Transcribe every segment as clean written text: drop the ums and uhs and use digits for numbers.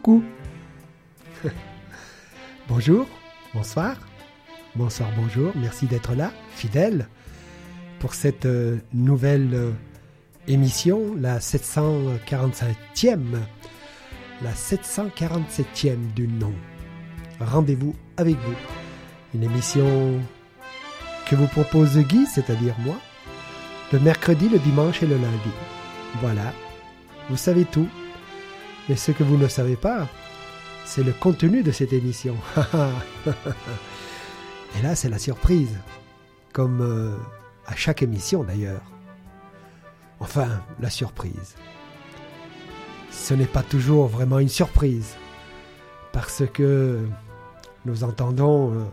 coucou. Bonjour, bonsoir, bonsoir, bonjour. Merci d'être là, fidèle, pour cette nouvelle émission, la 747e. La 747e du nom. Rendez-vous avec vous. Une émission que vous propose Guy, c'est-à-dire moi, le mercredi, le dimanche et le lundi. Voilà, vous savez tout. Mais ce que vous ne savez pas, c'est le contenu de cette émission. Et là, c'est la surprise. Comme à chaque émission d'ailleurs. Enfin, la surprise. Ce n'est pas toujours vraiment une surprise. Parce que nous entendons,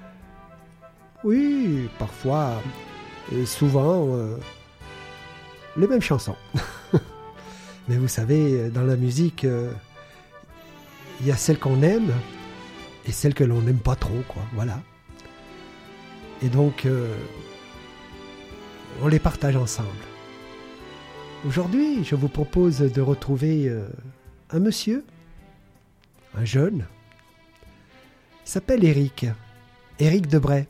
oui, parfois, souvent, les mêmes chansons. Mais vous savez, dans la musique, il y a celles qu'on aime et celles que l'on n'aime pas trop, quoi. Voilà. Et donc, on les partage ensemble. Aujourd'hui, je vous propose de retrouver un monsieur, un jeune. Il s'appelle Éric Debray.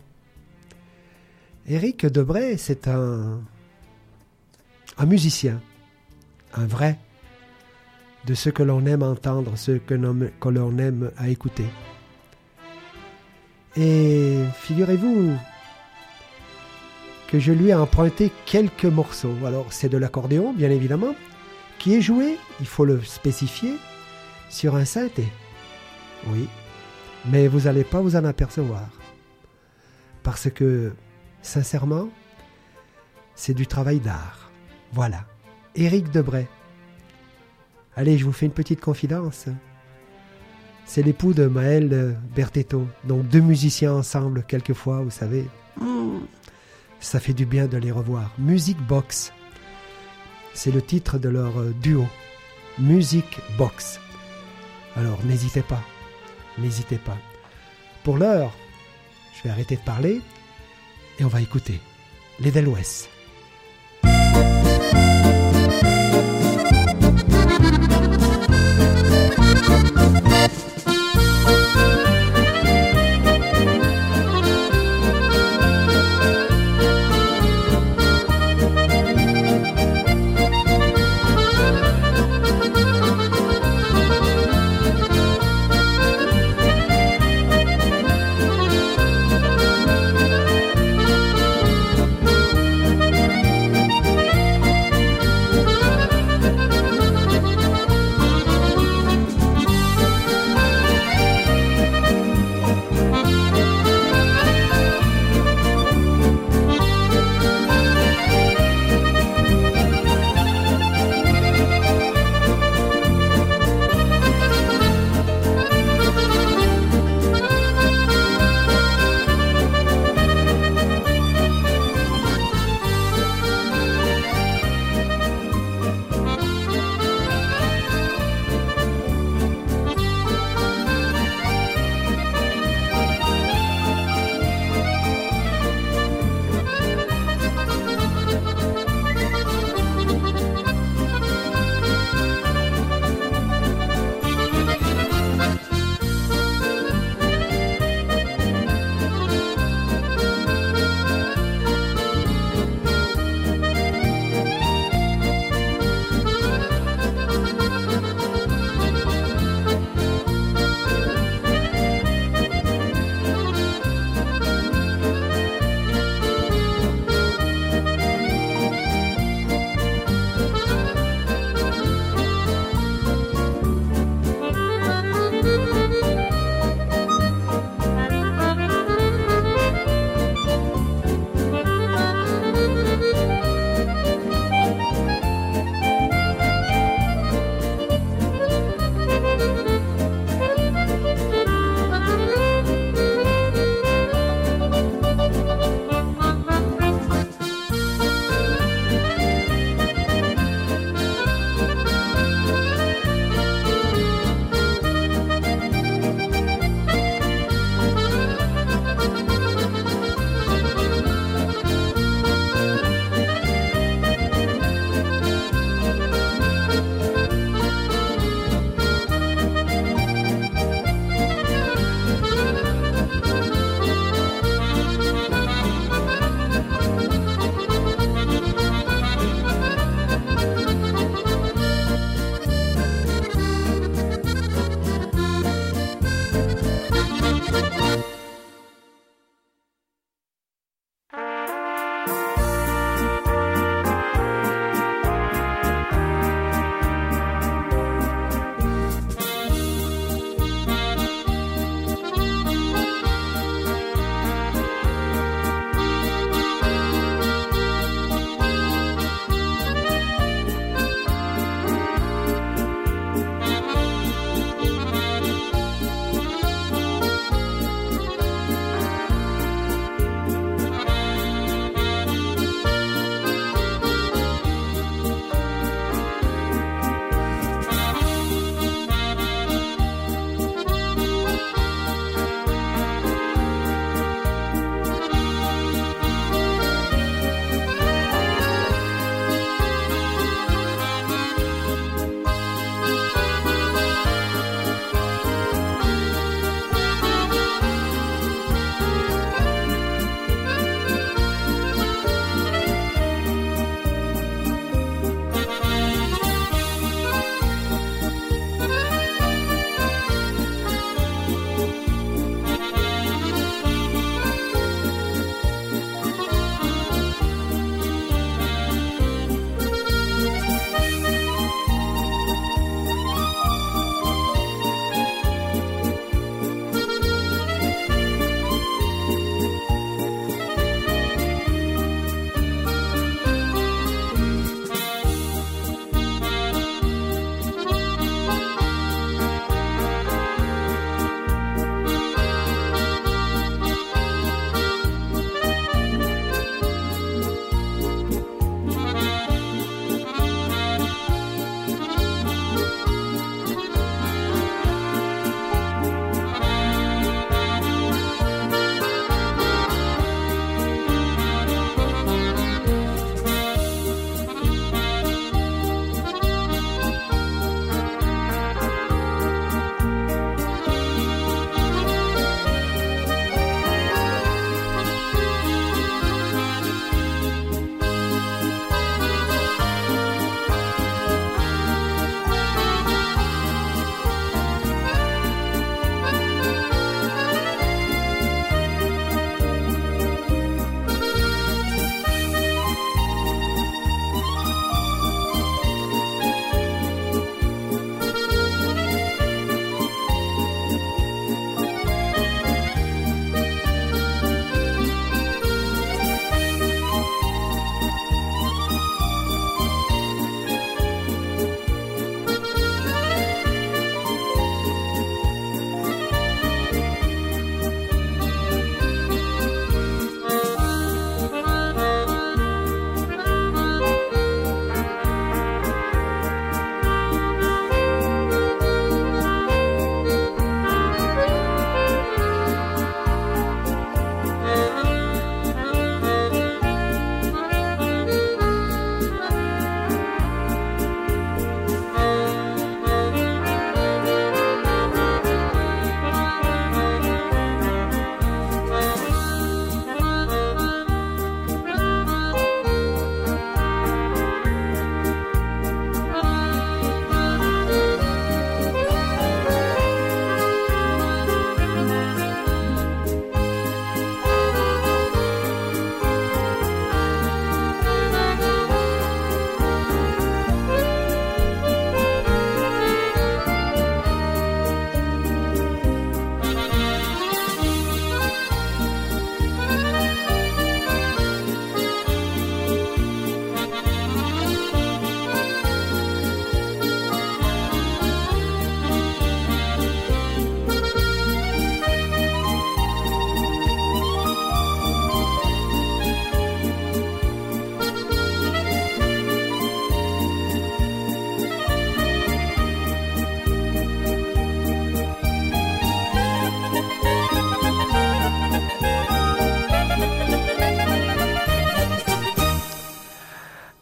Éric Debray, c'est un musicien, un vrai, de ce que l'on aime entendre, ce que l'on aime à écouter. Et figurez-vous que je lui ai emprunté quelques morceaux. Alors, c'est de l'accordéon, bien évidemment, qui est joué, il faut le spécifier, sur un synthé. Oui, mais vous n'allez pas vous en apercevoir. Parce que, sincèrement, c'est du travail d'art. Voilà, Éric Debray. Allez, je vous fais une petite confidence. C'est l'époux de Maëlle Bertetto. Donc, deux musiciens ensemble, quelquefois, vous savez. Ça fait du bien de les revoir. Music Box. C'est le titre de leur duo. Music Box. Alors, n'hésitez pas. N'hésitez pas. Pour l'heure, je vais arrêter de parler et on va écouter les Del West.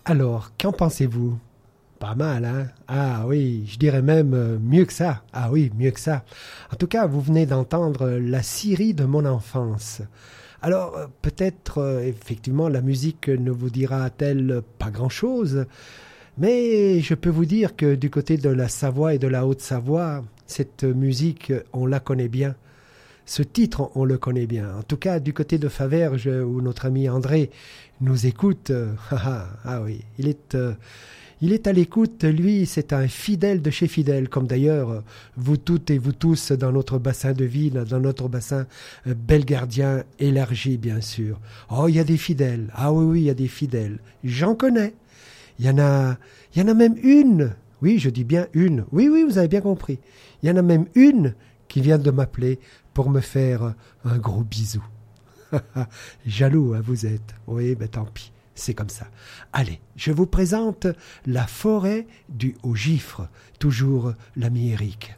Alors, qu'en pensez-vous? Pas mal, hein? Ah oui, je dirais même mieux que ça. Ah oui, mieux que ça. En tout cas, vous venez d'entendre la Syrie de mon enfance. Alors, peut-être, effectivement, la musique ne vous dira-t-elle pas grand-chose, mais je peux vous dire que du côté de la Savoie et de la Haute-Savoie, cette musique, on la connaît bien. Ce titre, on le connaît bien. En tout cas, du côté de Faverges, où notre ami André nous écoute, ah oui, il est à l'écoute, lui, c'est un fidèle de chez fidèle, comme d'ailleurs vous toutes et vous tous dans notre bassin de vie, dans notre bassin belgardien élargi, bien sûr. Oh, il y a des fidèles. Ah oui, oui, il y a des fidèles. J'en connais. Il y en a même une. Oui, je dis bien une. Oui, oui, vous avez bien compris. Il y en a même une qui vient de m'appeler pour me faire un gros bisou. Jaloux, hein, vous êtes. Oui, ben tant pis. C'est comme ça. Allez, je vous présente la forêt du Haut-Gifre, toujours l'ami Eric.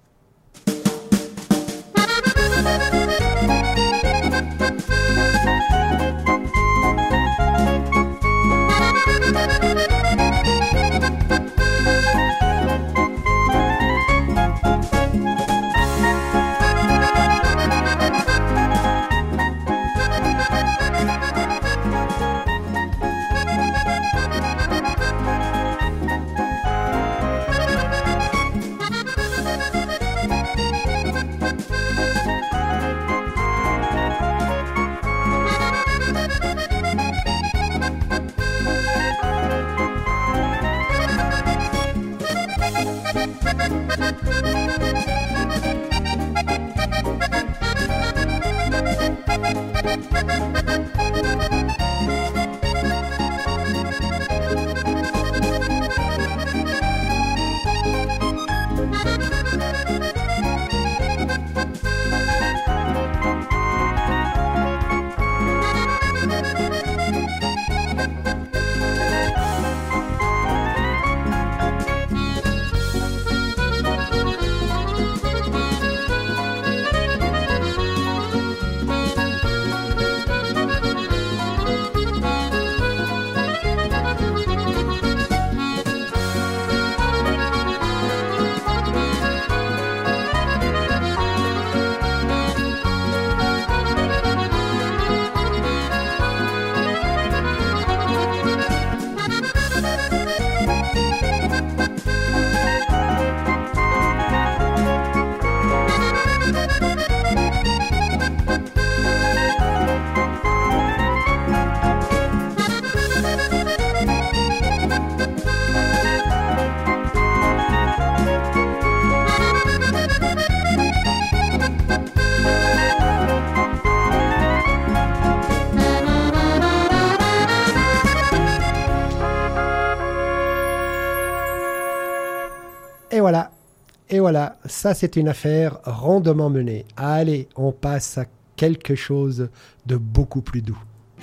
Et voilà, ça c'est une affaire rondement menée. Allez, on passe à quelque chose de beaucoup plus doux.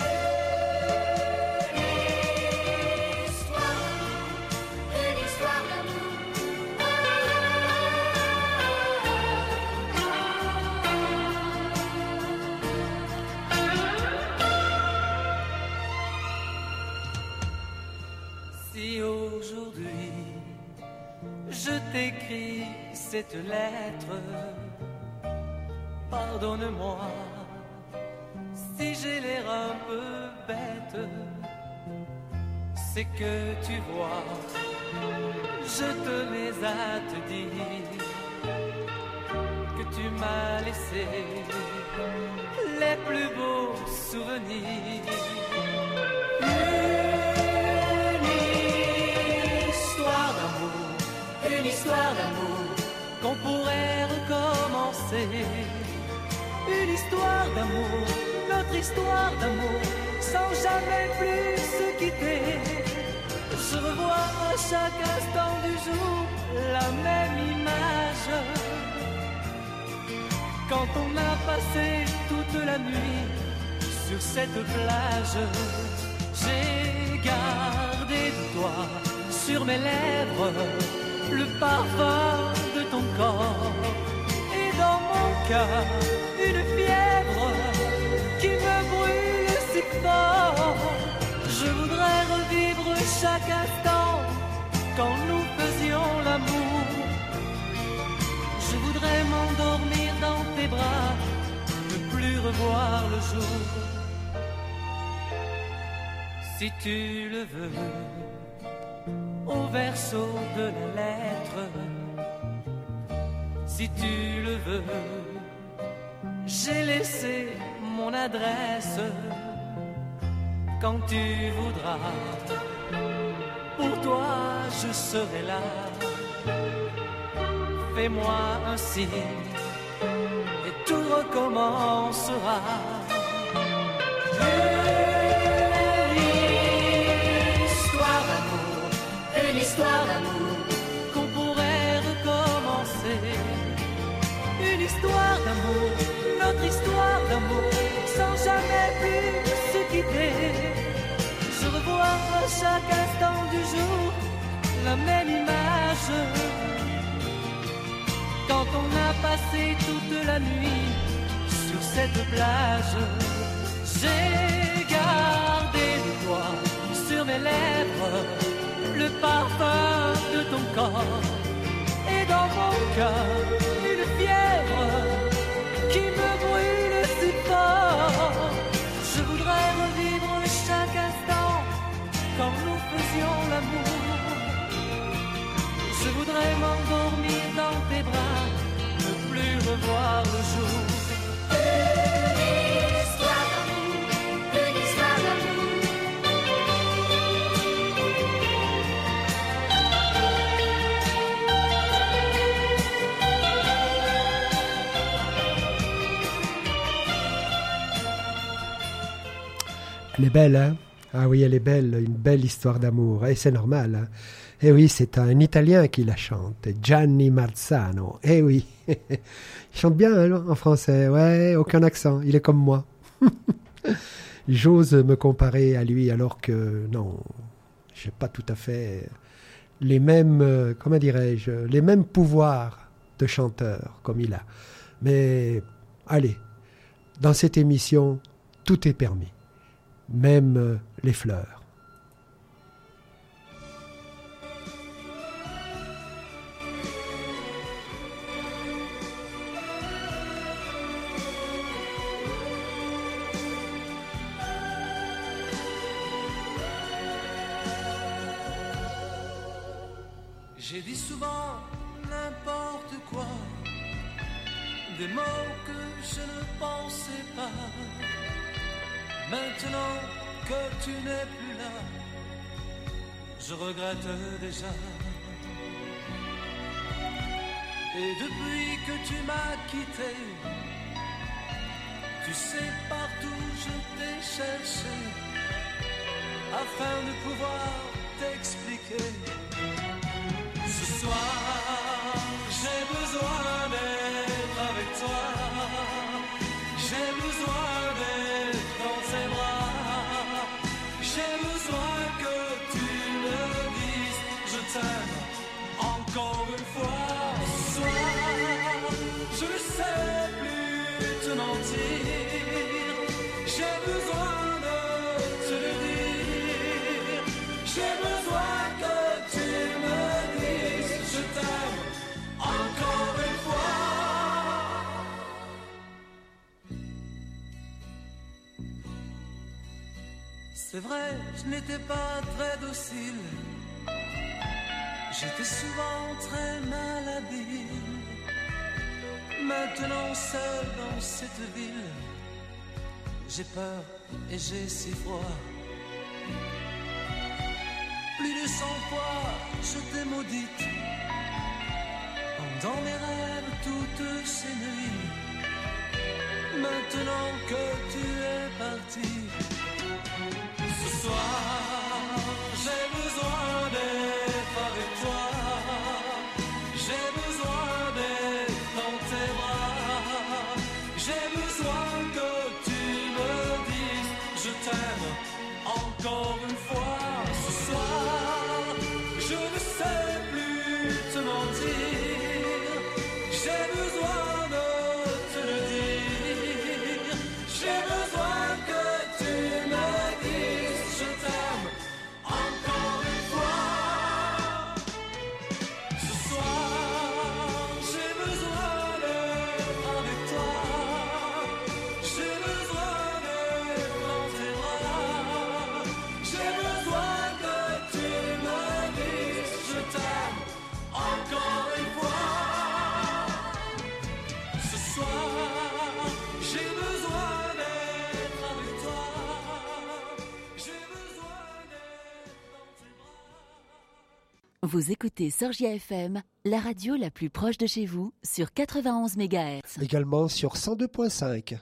Si aujourd'hui je t'écris cette lettre, pardonne-moi si j'ai l'air un peu bête. C'est que tu vois, je tenais à te dire que tu m'as laissé les plus beaux souvenirs. Une histoire d'amour qu'on pourrait recommencer. Une histoire d'amour, notre histoire d'amour, sans jamais plus se quitter. Je revois à chaque instant du jour la même image. Quand on a passé toute la nuit sur cette plage, j'ai gardé de toi sur mes lèvres le parfum de ton corps, et dans mon cœur une fièvre qui me brûle si fort. Je voudrais revivre chaque instant quand nous faisions l'amour. Je voudrais m'endormir dans tes bras, ne plus revoir le jour. Si tu le veux, au verso de la lettre, si tu le veux, j'ai laissé mon adresse. Quand tu voudras, pour toi je serai là. Fais-moi un signe et tout recommencera. Une histoire d'amour qu'on pourrait recommencer. Une histoire d'amour, notre histoire d'amour, sans jamais plus se quitter. Je revois à chaque instant du jour la même image. Quand on a passé toute la nuit sur cette plage, j'ai gardé le doigt sur mes lèvres, le parfum de ton corps, et dans mon cœur une fièvre qui me brûle si fort. Je voudrais revivre chaque instant quand nous faisions l'amour. Je voudrais m'endormir dans tes bras, ne plus revoir le jour. Une histoire d'amour, une histoire d'amour. Elle est belle, hein? Ah oui, elle est belle, une belle histoire d'amour. Et c'est normal, hein? Eh oui, c'est un Italien qui la chante, Gianni Marzano. Eh oui, il chante bien hein, en français, ouais, aucun accent, il est comme moi. J'ose me comparer à lui alors que non, j'ai pas tout à fait les mêmes, comment dirais-je, les mêmes pouvoirs de chanteur comme il a. Mais allez, dans cette émission, tout est permis, même les fleurs. J'ai dit souvent n'importe quoi, des mots que je ne pensais pas. Maintenant que tu n'es plus là, je regrette déjà. Et depuis que tu m'as quitté, tu sais partout je t'ai cherché, afin de pouvoir t'expliquer. Ce soir, j'ai besoin d'être avec toi. J'ai besoin d'être dans tes bras. J'ai besoin que tu me dises je t'aime encore une fois. Ce soir, je ne sais plus te mentir. J'ai besoin de te le dire. J'ai besoin que tu me dises je t'aime encore une fois. C'est vrai, je n'étais pas très docile. J'étais souvent très malhabile. Maintenant seul dans cette ville, j'ai peur et j'ai si froid. Plus de 100 fois je t'ai maudite, dans mes rêves toutes ces nuits. Maintenant que tu es parti, ce soir j'ai besoin d'être avec toi. J'ai besoin d'être dans tes bras. J'ai besoin que tu me dises je t'aime encore une fois. Ce soir, je ne sais plus te mentir. J'ai besoin de te le dire. J'ai besoin que tu me dises je t'aime Vous écoutez Sorgia FM, la radio la plus proche de chez vous, sur 91 MHz. Également sur 102.5.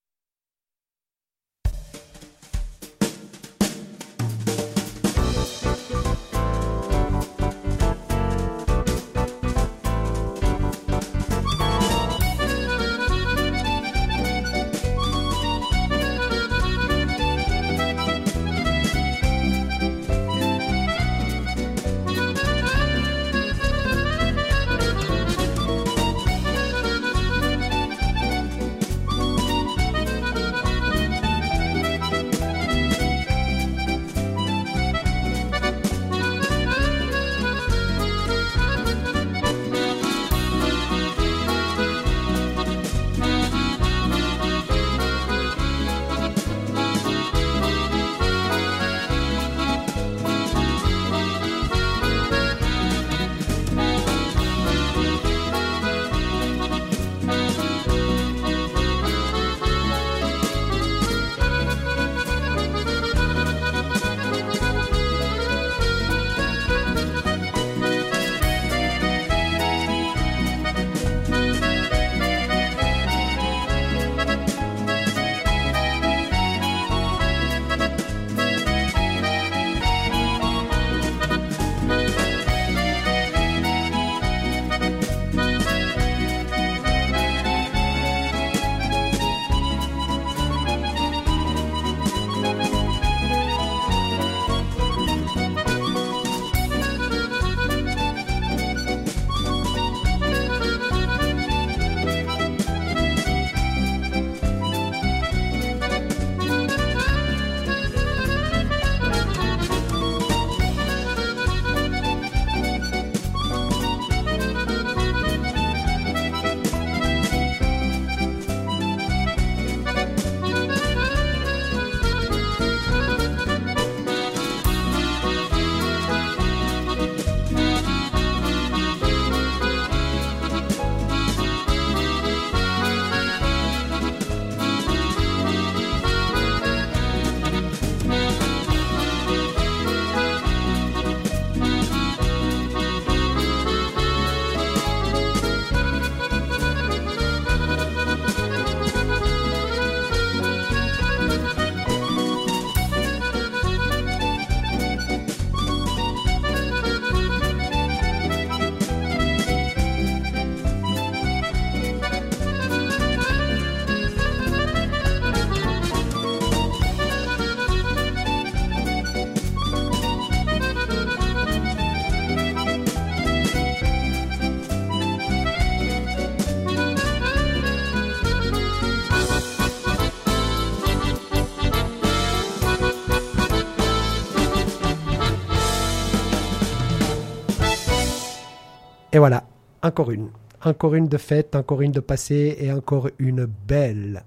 Et voilà, encore une de fête, encore une de passé et encore une belle.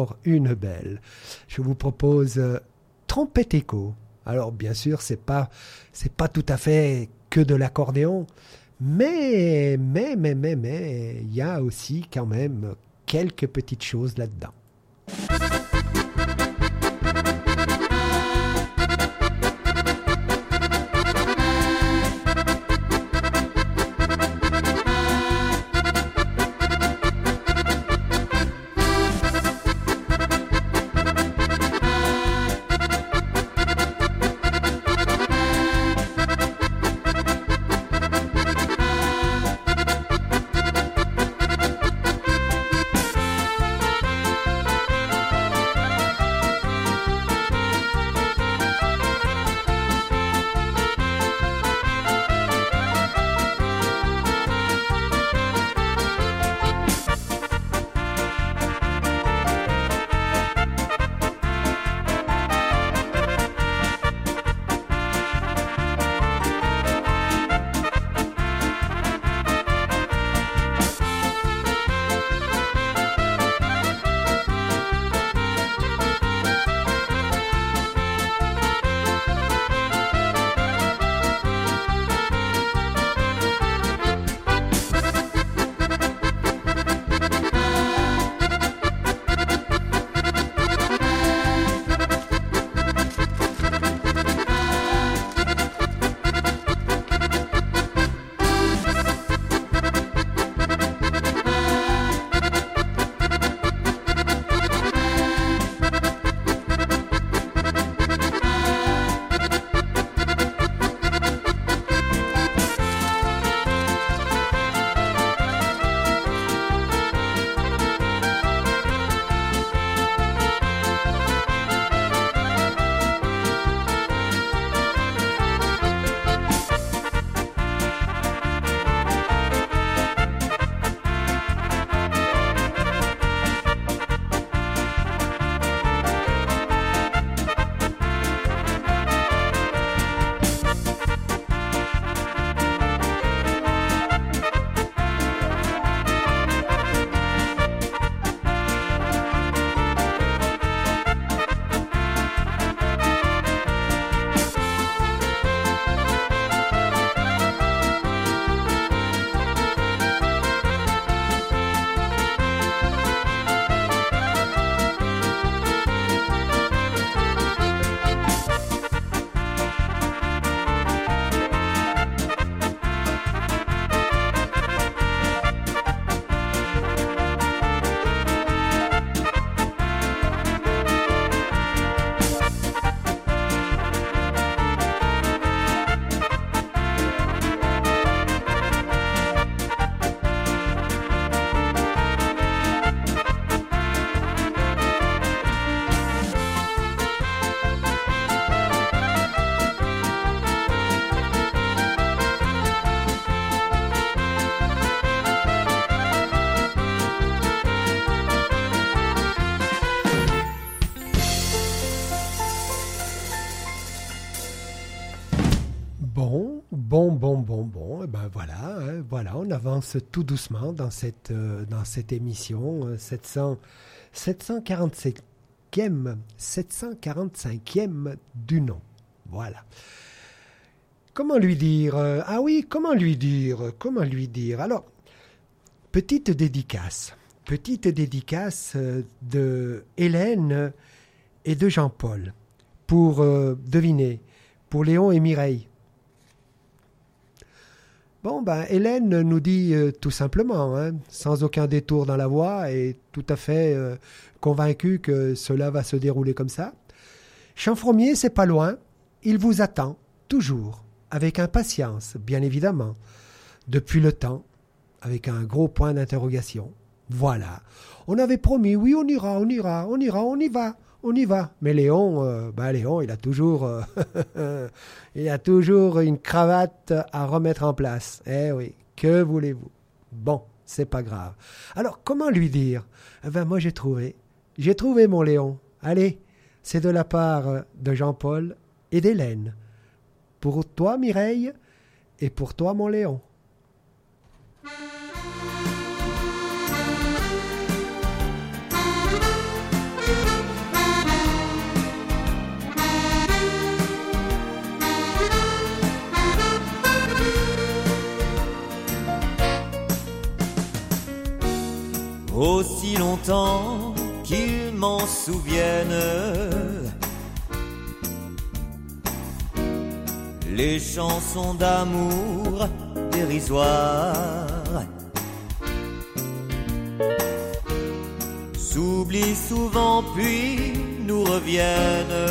Je vous propose Trompette Écho. Alors bien sûr, c'est pas tout à fait que de l'accordéon, mais il y a aussi quand même quelques petites choses là-dedans. Bon, et ben voilà, hein, voilà, on avance tout doucement dans cette émission 745e du nom. Voilà. Comment lui dire ah oui, comment lui dire Alors, petite dédicace de Hélène et de Jean-Paul pour deviner, pour Léon et Mireille. Bon, ben, Hélène nous dit tout simplement, hein, sans aucun détour dans la voix et tout à fait convaincue que cela va se dérouler comme ça. Chanfromier, c'est pas loin, il vous attend, toujours, avec impatience, bien évidemment, depuis le temps, avec un gros point d'interrogation. Voilà, on avait promis, oui, on y va. Mais Léon, Léon, il a toujours une cravate à remettre en place. Eh oui, que voulez-vous? Bon, c'est pas grave. Alors, comment lui dire? Moi, j'ai trouvé mon Léon. Allez, c'est de la part de Jean-Paul et d'Hélène. Pour toi, Mireille, et pour toi, mon Léon. Aussi longtemps qu'ils m'en souviennent, les chansons d'amour dérisoires s'oublient souvent puis nous reviennent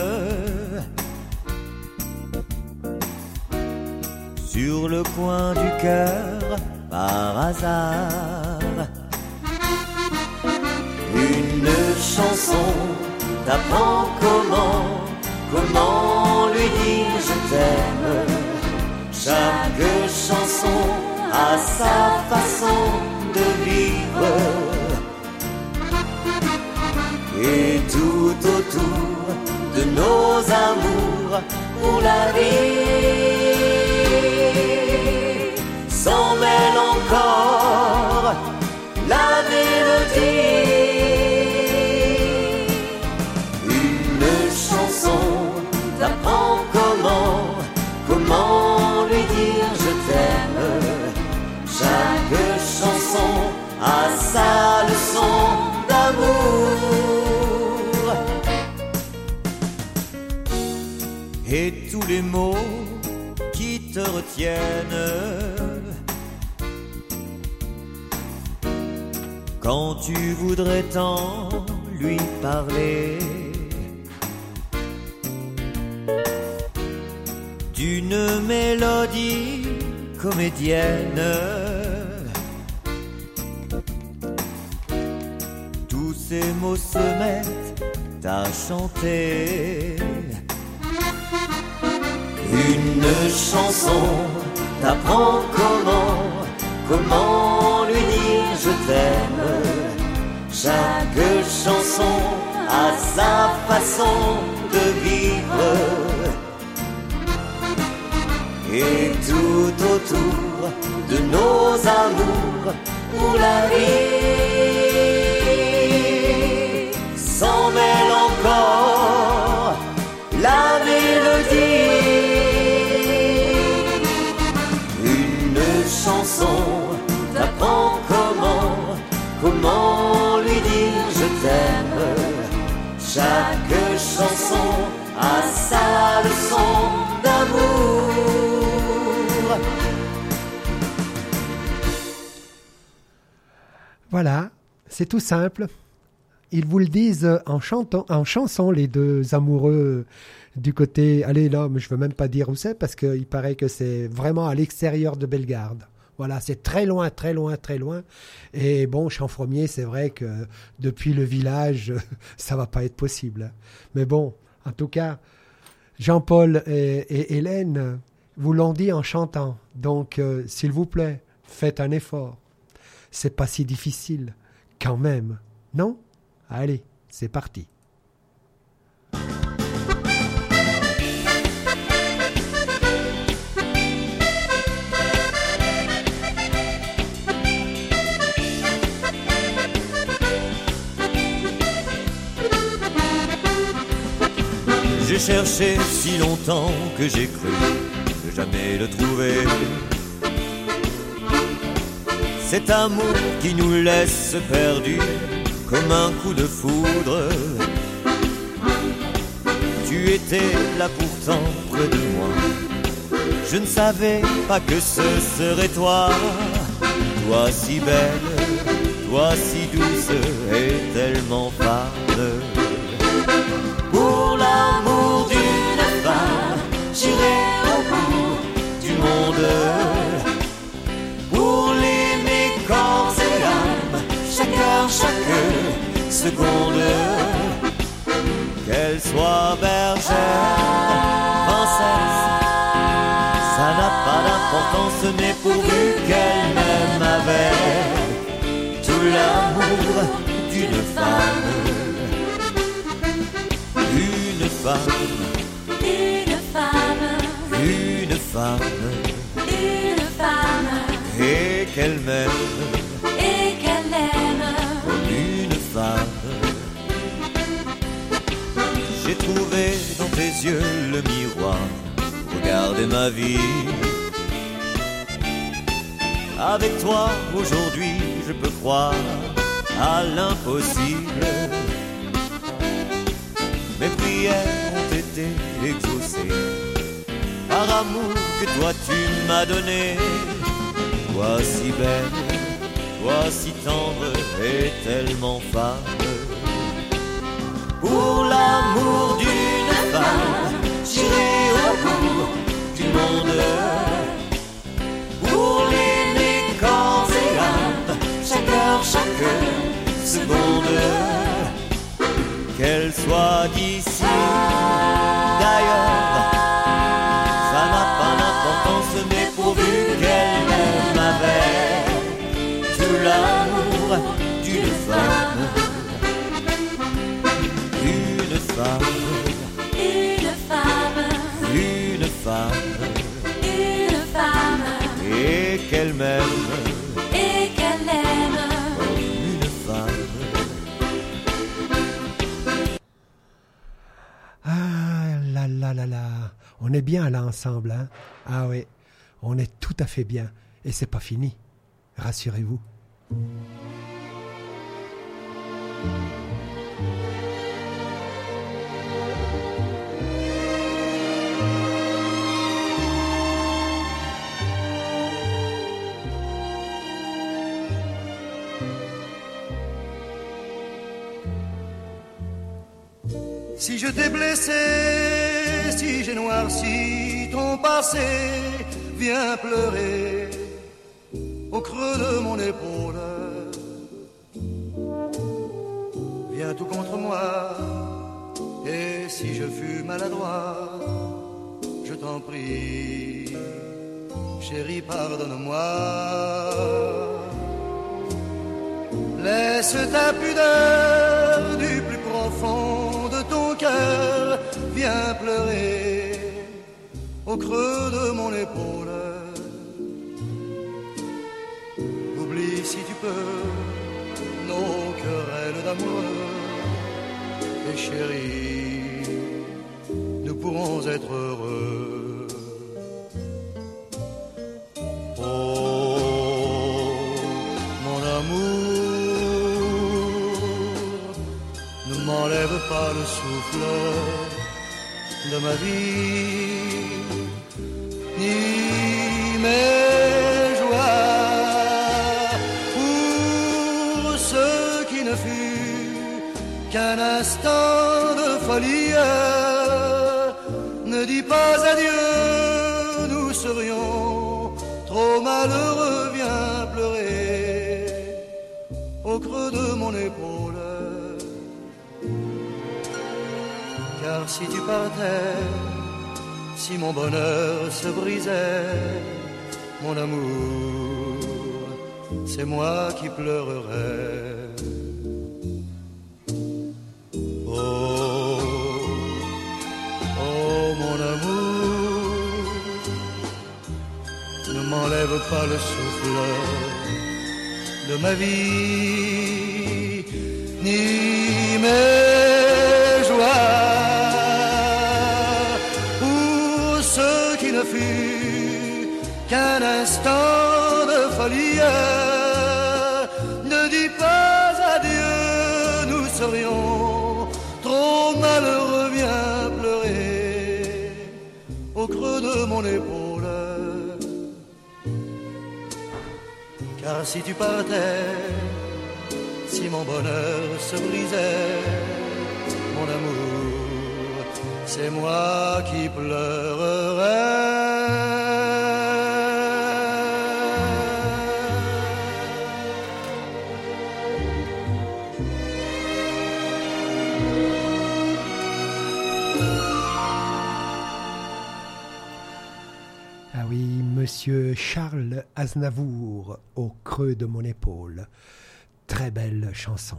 sur le coin du cœur par hasard. Une chanson t'apprend comment lui dire je t'aime. Chaque chanson a sa façon de vivre. Et tout autour de nos amours pour la vie s'en mêle encore la mélodie. T'apprends comment lui dire je t'aime. Chaque chanson a sa leçon d'amour. Et tous les mots qui te retiennent quand tu voudrais tant lui parler d'une mélodie comédienne. Tous ces mots se mettent à chanter. Une chanson t'apprend comment lui dire je t'aime. Chaque chanson a sa façon de vivre. Et tout autour de nos amours pour la vie s'en mêle encore la mélodie. Une chanson t'apprend comment lui dire je t'aime. Chaque chanson a sa leçon d'amour. Voilà, c'est tout simple. Ils vous le disent en chanson, les deux amoureux du côté... Allez là, mais je ne veux même pas dire où c'est parce qu'il paraît que c'est vraiment à l'extérieur de Bellegarde. Voilà, c'est très loin. Et bon, Chanfromier, c'est vrai que depuis le village, ça va pas être possible. Mais bon, en tout cas, Jean-Paul et Hélène vous l'ont dit en chantant. Donc, s'il vous plaît, faites un effort. C'est pas si difficile, quand même, non? Allez, c'est parti. cherché si longtemps que j'ai cru ne jamais le trouver. Cet amour qui nous laisse perdus comme un coup de foudre. Tu étais là pourtant près de moi. Je ne savais pas que ce serait toi. Toi si belle, toi si douce et tellement fade. Pour l'amour d'une femme, j'irai au bout du monde. Pour l'aimer corps et âme, chaque heure, chaque seconde. Qu'elle soit bergère, princesse, ça n'a pas d'importance, mais pourvu qu'elle m'aime avec tout l'amour d'une femme. Une femme, Une femme, une femme, une femme, et qu'elle m'aime et qu'elle aime. comme une femme. J'ai trouvé dans tes yeux le miroir, regardez ma vie. Avec toi aujourd'hui je peux croire à l'impossible. Mes prières ont été exaucées par amour que toi tu m'as donné. Toi si belle, toi si tendre et tellement femme. Pour l'amour d'une femme, j'irai au bout du monde. Pour l'aimer corps et âme, chaque heure, chaque seconde. Qu'elle soit d'ici, d'ailleurs, ça n'a pas d'importance, mais pourvu qu'elle m'aime avec tout l'amour d'une femme. Une femme, Une femme, une femme, une femme, et qu'elle m'aime et qu'elle aime. comme une femme. Ah là là là là, on est bien là ensemble, hein? Ah oui, on est tout à fait bien. Et c'est pas fini, rassurez-vous. Si je t'ai blessé, si j'ai noirci ton passé, viens pleurer au creux de mon épaule. Viens tout contre moi, et si je fus maladroit, je t'en prie, chérie, pardonne-moi. Laisse ta pudeur du plus profond de ton cœur, viens pleurer au creux de mon épaule. Oublie si tu peux nos querelles d'amoureux, et chérie, nous pourrons être heureux. Oh, mon amour, ne m'enlève pas le souffle de ma vie, ni mes joies. Pour ce qui ne fut qu'un instant de folie, ne dis pas adieu, nous serions trop malheureux. Viens pleurer au creux de mon épaule. Car si tu partais, si mon bonheur se brisait, mon amour, c'est moi qui pleurerais. Oh, oh mon amour, ne m'enlève pas le souffle de ma vie, ni mes joies. qu'un instant de folie. Ne dis pas adieu, nous serions trop malheureux, viens pleurer au creux de mon épaule. Car si tu partais, si mon bonheur se brisait, mon amour, c'est moi qui pleurerais. Ah oui, Monsieur Charles Aznavour, au creux de mon épaule. Très belle chanson.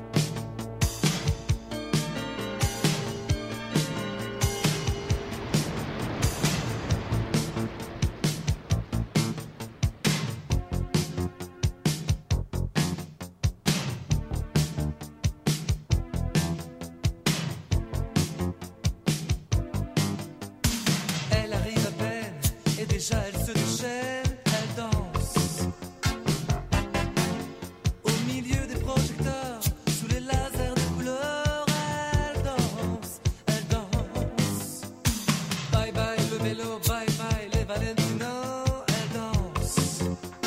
Elle arrive à peine et déjà elle se déchaîne, elle danse au milieu des projecteurs, sous les lasers de couleur, elle danse, elle danse. Bye bye le vélo, bye bye les Valentino, elle danse.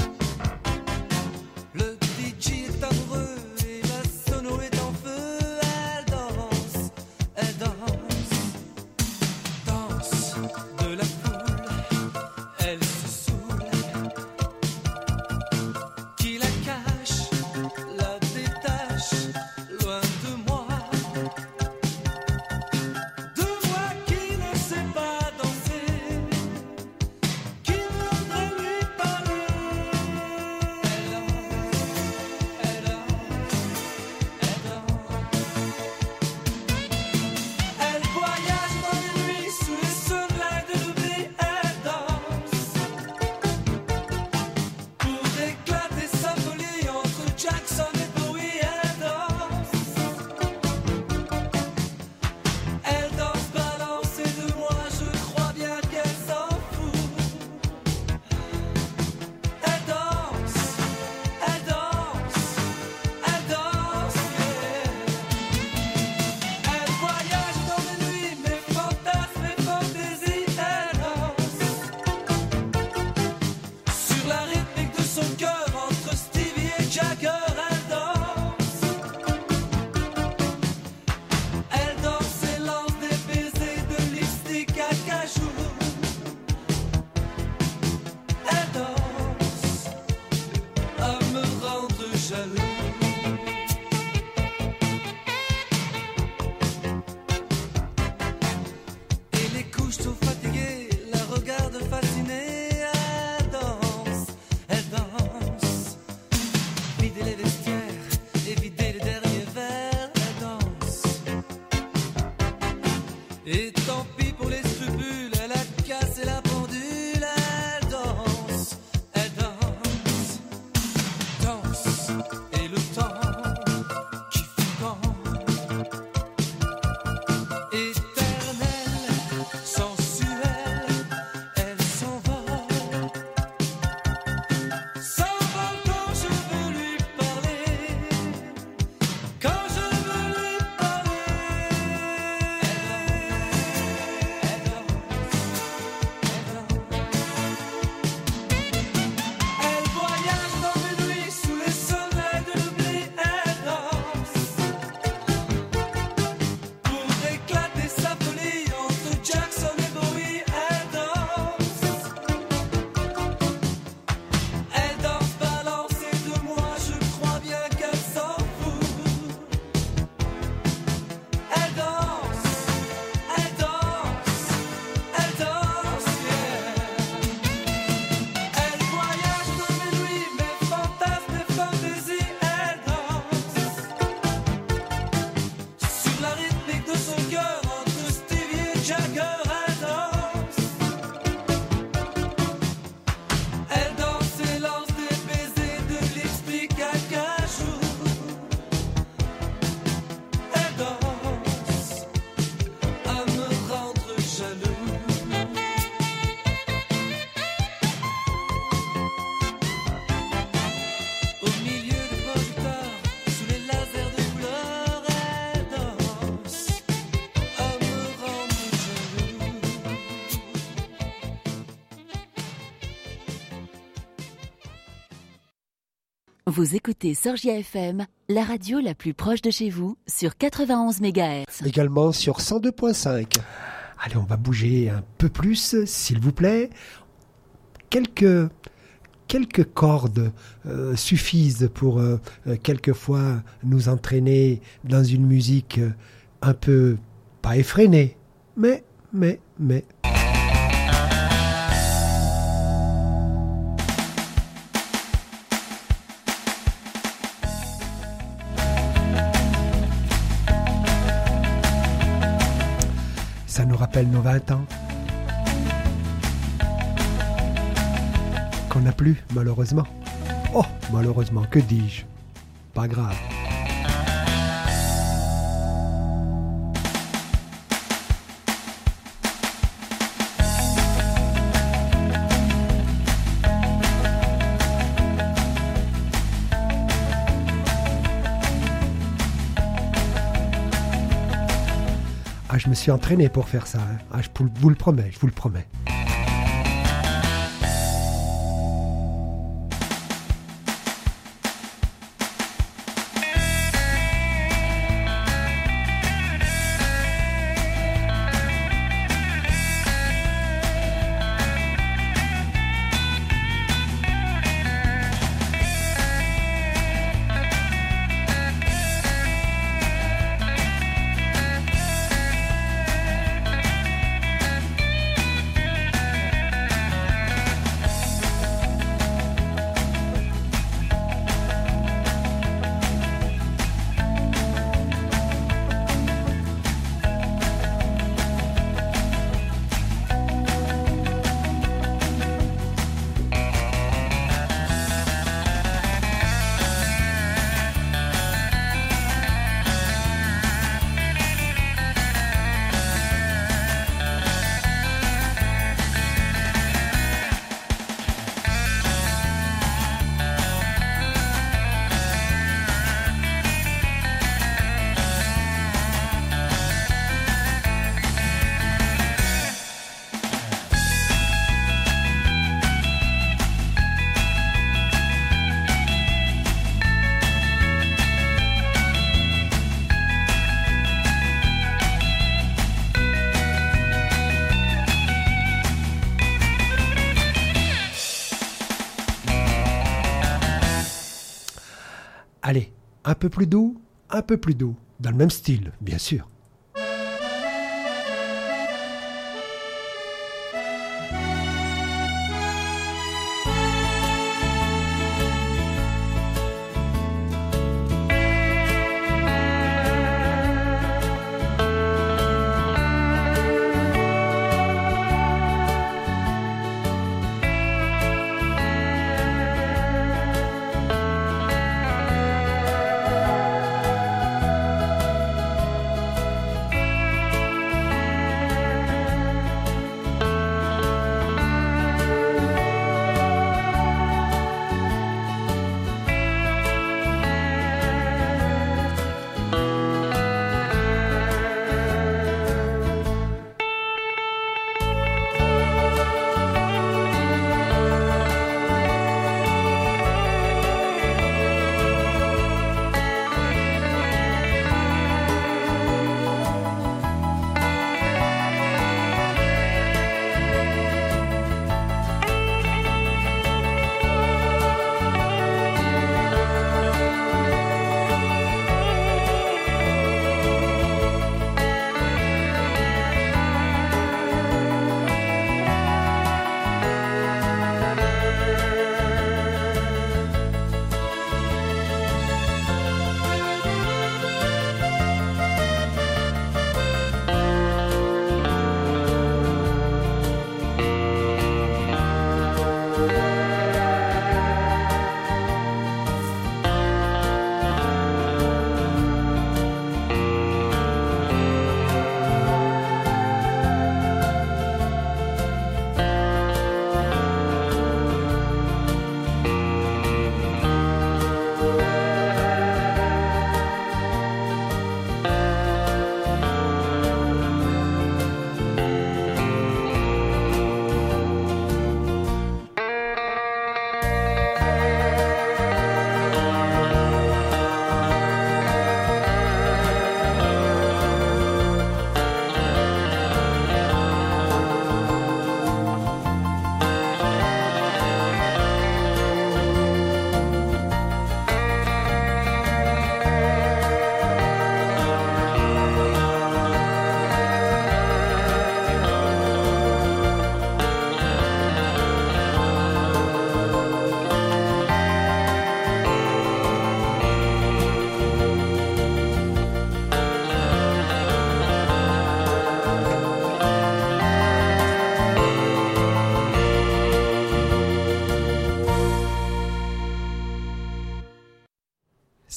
Le DJ est amoureux et la sono est en feu, elle danse, elle danse. Danse de la foule, elle se saoule. Qui la cache, la détache, loin de moi. De moi qui ne sais pas danser, qui voudrait lui parler. Elle danse, elle danse, elle danse. Elle voyage dans les nuits sous les sunlights de l'oubli, elle danse. Pour éclater sa folie entre Jackson et Bowie, elle danse. Elle danse balancée de moi, je crois bien qu'elle s'en fout. Elle danse, elle danse, elle danse, yeah. Elle voyage dans les nuits, mes fantasmes et fantaisies, elle danse. Sur la rythmique de son cœur, entre Stevie et Jagger, elle danse. Elle danse et lance des baisers de lipstick à cajou. Elle danse à me rendre jaloux. Et les couches sont fatiguées, la regardent fascinée. Elle danse, elle danse. Vous écoutez Sorgia FM, la radio la plus proche de chez vous, sur 91 MHz. Également sur 102.5. Allez, on va bouger un peu plus, s'il vous plaît. Quelques cordes suffisent pour quelquefois nous entraîner dans une musique un peu, pas effrénée, mais. Ça nous rappelle nos 20 ans. Qu'on n'a plus, malheureusement. Oh, malheureusement, que dis-je? Pas grave. Ah, je me suis entraîné pour faire ça. Hein. Ah, je vous le promets, je vous le promets. Allez, un peu plus doux, dans le même style, bien sûr.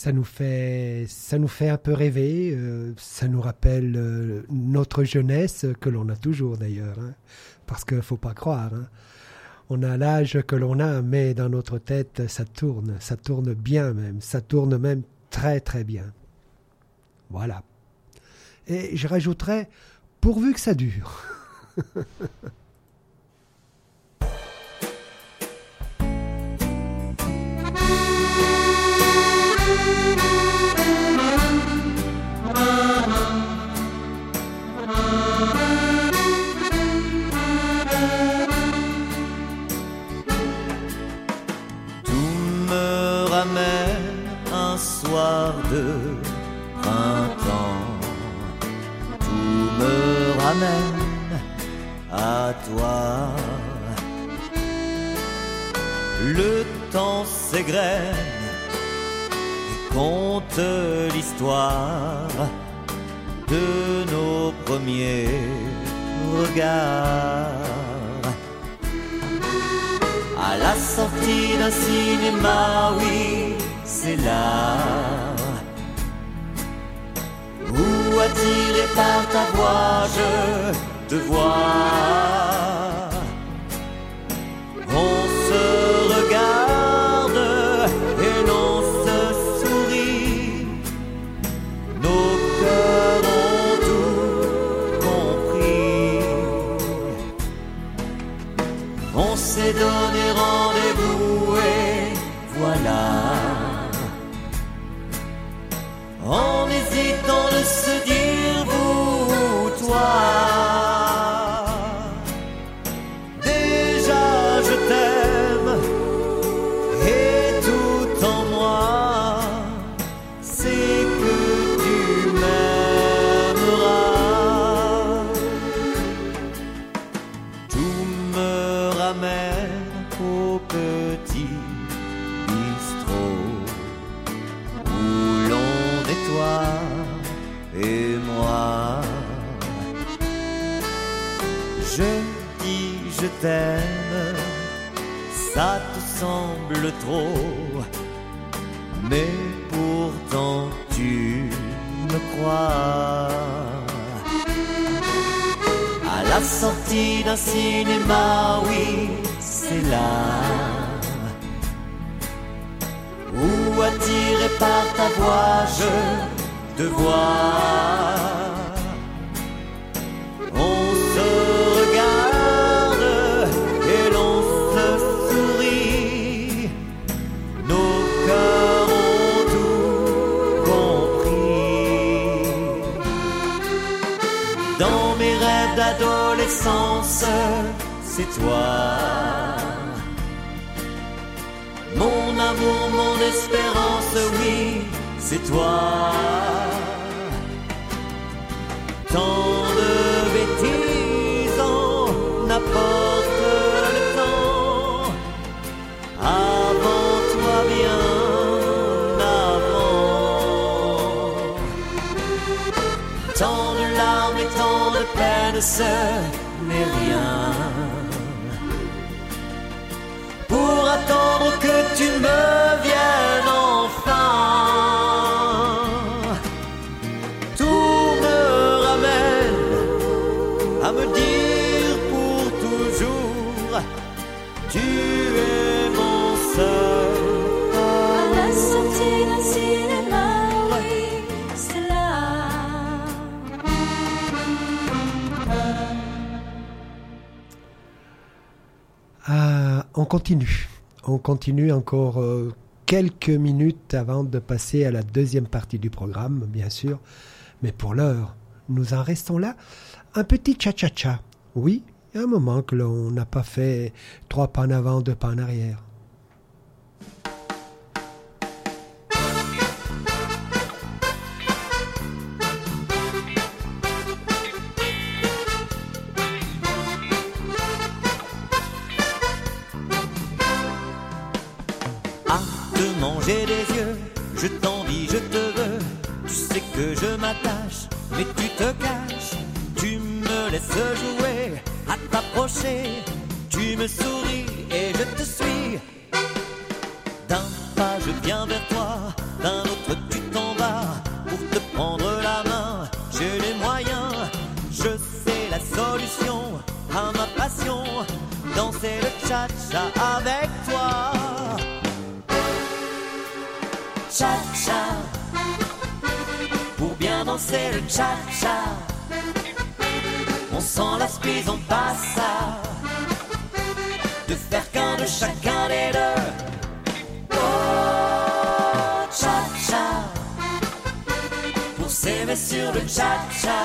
ça nous fait un peu rêver, ça nous rappelle notre jeunesse que l'on a toujours d'ailleurs, hein, parce qu'il ne faut pas croire. Hein. On a l'âge que l'on a, mais dans notre tête, ça tourne bien même, ça tourne même très très bien. Voilà. Et je rajouterais, pourvu que ça dure. Un soir de printemps, tout me ramène à toi. Le temps s'égrène et conte l'histoire de nos premiers regards. À la sortie d'un cinéma, oui, c'est là où, attiré par ta voix, je te vois. On se regarde et l'on se sourit. Nos cœurs ont tout compris. On s'est donné rendez-vous et voilà. En hésitant de se dire vous ou toi. Déjà je t'aime et tout en moi c'est que tu m'aimeras. Tout me ramène au petit bistrot où l'on est toi et moi. Je dis je t'aime, ça te semble trop, mais pourtant tu me crois. À la sortie d'un cinéma, oui, c'est là où, attiré par ta voix, je te vois. On se regarde et l'on se sourit. Nos cœurs ont tout compris. Dans mes rêves d'adolescence, c'est toi. Mon amour, mon espérance, oui, c'est toi. Tant de bêtises en apporte le temps. Avant toi, bien avant. Tant de larmes et tant de peines, ce n'est rien. Pour attendre que tu me viennes enfin. Tout me ramène à me dire pour toujours, tu es mon seul. À la sortie d'un cinéma, oui, c'est là. On continue encore quelques minutes avant de passer à la deuxième partie du programme, bien sûr. Mais pour l'heure, nous en restons là. Un petit cha-cha-cha. Oui, il y a un moment que l'on n'a pas fait 3 pas en avant, 2 pas en arrière. J'ai des yeux, je t'envie, je te veux. Tu sais que je m'attache, mais tu te caches. Tu me laisses jouer, à t'approcher. Tu me souris et je te suis. D'un pas je viens vers toi, d'un autre tu t'en vas, pour te prendre la main, j'ai les moyens, je sais la solution à ma passion, danser le cha-cha avec toi. Cha-cha, pour bien danser le cha-cha, on sent la spise, on passe à de faire qu'un de chacun des deux. Oh, cha-cha, pour s'aimer sur le cha-cha,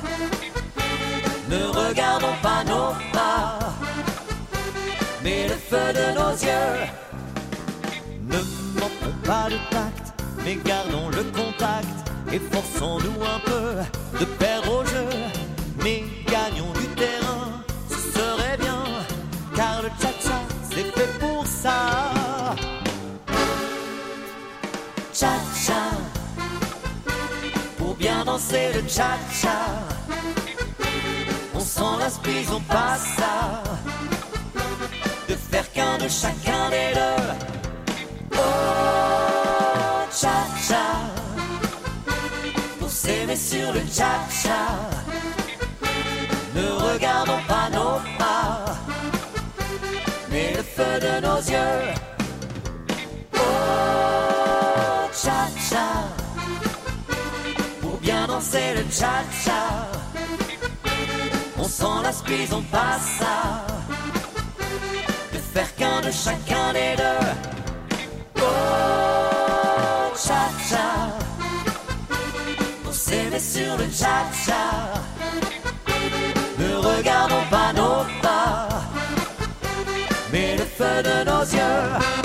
ne regardons pas nos pas, mais le feu de nos yeux. Ne manquons pas de tact, mais gardons le contact, et forçons-nous un peu de perdre au jeu, mais gagnons du terrain, ce serait bien, car le cha-cha c'est fait pour ça. Cha-cha, pour bien danser le cha-cha, on sent la spise, on passe à de faire qu'un de chacun des deux. Oh, cha-cha, pour s'aimer sur le cha-cha, ne regardons pas nos pas, mais le feu de nos yeux. Oh, cha-cha, pour bien danser le cha-cha, on sent la spise, on passe à de faire qu'un de chacun des deux. Oh, cha-cha, pour s'aimer sur le cha-cha, ne regardons pas nos pas, mais le feu de nos yeux.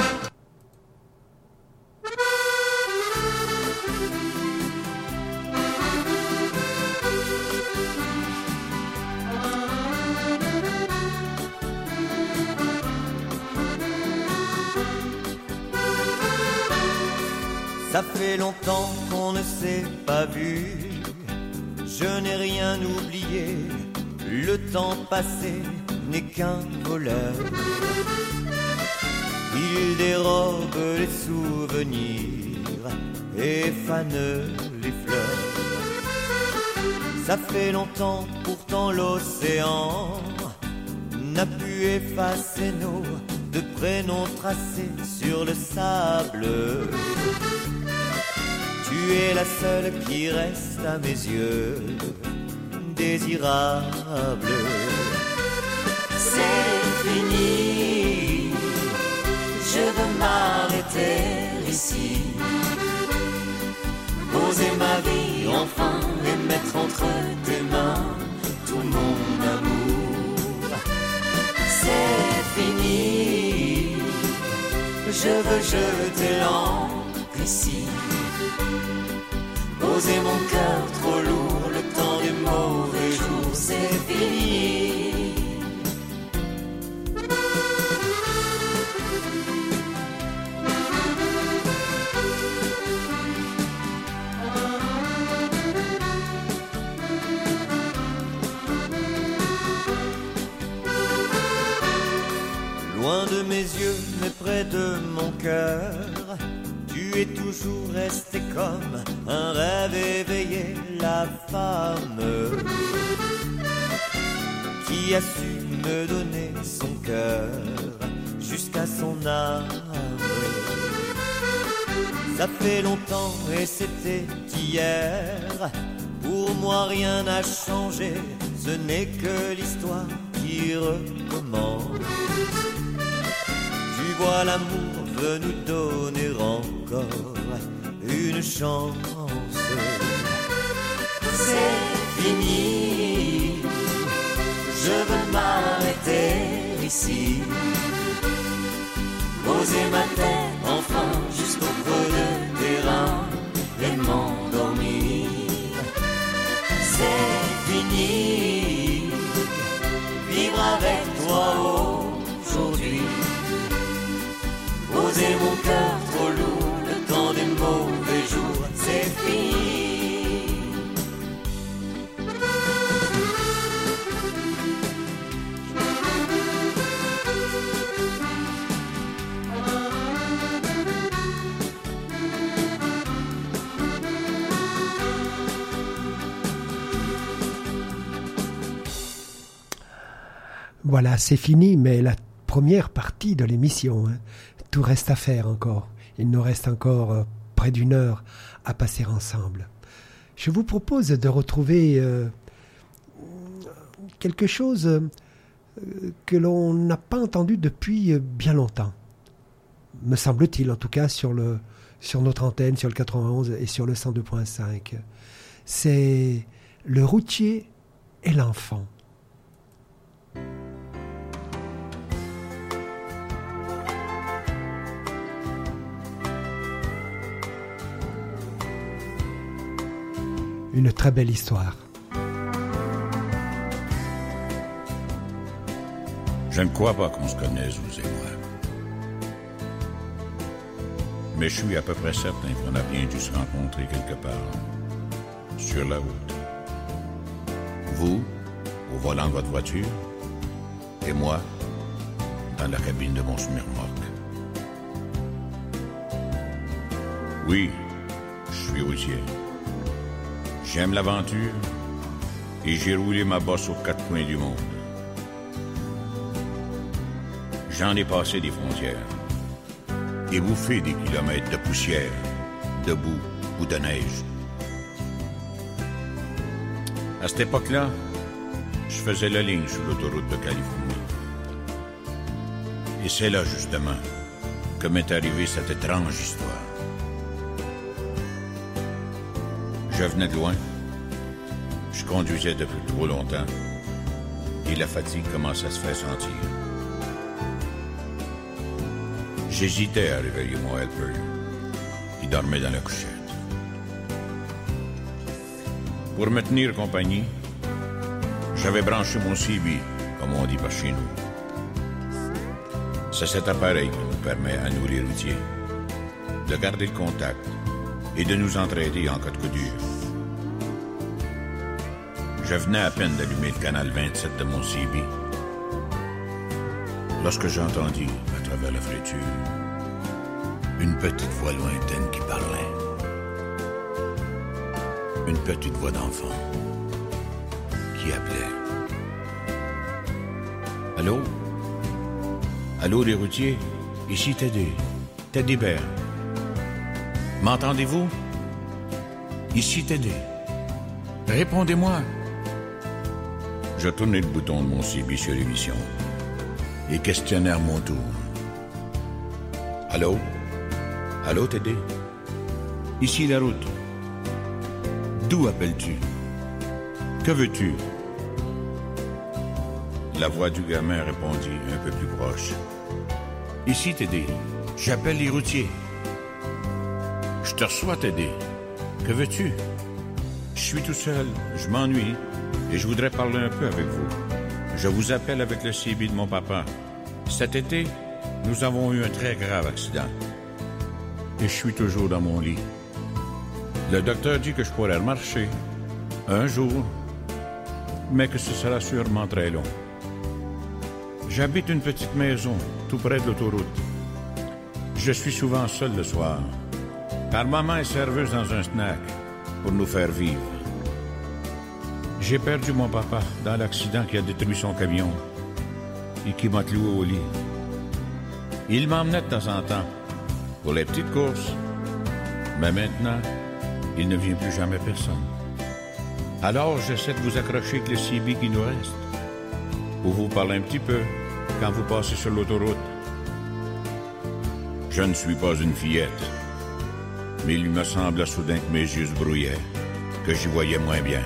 Ça fait longtemps qu'on ne s'est pas vu, je n'ai rien oublié, le temps passé n'est qu'un voleur. Il dérobe les souvenirs et fane les fleurs. Ça fait longtemps, pourtant l'océan n'a pu effacer nos deux prénoms tracés sur le sable. Tu es la seule qui reste à mes yeux, désirable. C'est fini, je veux m'arrêter ici, poser ma vie enfin et mettre entre tes mains tout mon amour. C'est fini, je veux jeter l'encre ici, poser mon cœur trop lourd, le temps des mauvais jours, c'est fini. Loin de mes yeux, mais près de mon cœur, tu es toujours resté comme un rêve éveillé, la femme qui a su me donner son cœur jusqu'à son âme. Ça fait longtemps et c'était hier, pour moi rien n'a changé, ce n'est que l'histoire qui recommence. Tu vois, l'amour veut nous donner encore une chance. C'est fini, je veux m'arrêter ici, poser ma tête enfin jusqu'au creux de tes reins et m'endormir. C'est fini, vivre avec toi aujourd'hui, poser mon cœur trop lourd, le temps des mauvais jours, c'est fini. Voilà, c'est fini, mais la première partie de l'émission, hein. Tout reste à faire encore. Il nous reste encore près d'une heure à passer ensemble. Je vous propose de retrouver quelque chose que l'on n'a pas entendu depuis bien longtemps. Me semble-t-il, en tout cas, sur notre antenne, sur le 91 et sur le 102.5. C'est le routier et l'enfant. Une très belle histoire. Je ne crois pas qu'on se connaisse, vous et moi. Mais je suis à peu près certain qu'on a bien dû se rencontrer quelque part, sur la route. Vous, au volant de votre voiture, et moi, dans la cabine de mon semi-remorque. Oui, je suis routier. J'aime l'aventure et j'ai roulé ma bosse aux quatre coins du monde. J'en ai passé des frontières et bouffé des kilomètres de poussière, de boue ou de neige. À cette époque-là, je faisais la ligne sur l'autoroute de Californie. Et c'est là, justement, que m'est arrivée cette étrange histoire. Je venais de loin, je conduisais depuis trop longtemps et la fatigue commençait à se faire sentir. J'hésitais à réveiller mon helper, qui dormait dans la couchette. Pour me tenir compagnie, j'avais branché mon CB, comme on dit par chez nous. C'est cet appareil qui nous permet, à nous les routiers, de garder le contact et de nous entraider en cas de coup dur. Je venais à peine d'allumer le canal 27 de mon CB lorsque j'entendis, à travers la fréture, une petite voix lointaine qui parlait. Une petite voix d'enfant qui appelait. Allô? Allô, les routiers? Ici Teddy Bear. M'entendez-vous? Ici Teddy. Répondez-moi. Je tournai le bouton de mon CB sur l'émission et questionnai à mon tour. Allô? Allô, Teddy? Ici la route. D'où appelles-tu? Que veux-tu? La voix du gamin répondit un peu plus proche. Ici, Teddy. J'appelle les routiers. Je te reçois, Teddy. Que veux-tu? Je suis tout seul, je m'ennuie et je voudrais parler un peu avec vous. Je vous appelle avec le CB de mon papa. Cet été, nous avons eu un très grave accident. Et je suis toujours dans mon lit. Le docteur dit que je pourrais marcher un jour, mais que ce sera sûrement très long. J'habite une petite maison tout près de l'autoroute. Je suis souvent seul le soir, car maman est serveuse dans un snack pour nous faire vivre. J'ai perdu mon papa dans l'accident qui a détruit son camion et qui m'a cloué au lit. Il m'emmenait de temps en temps pour les petites courses, mais maintenant, il ne vient plus jamais personne. Alors, j'essaie de vous accrocher avec le CB qui nous reste, pour vous parler un petit peu quand vous passez sur l'autoroute. Je ne suis pas une fillette, mais il me semble soudain que mes yeux se brouillaient, que j'y voyais moins bien.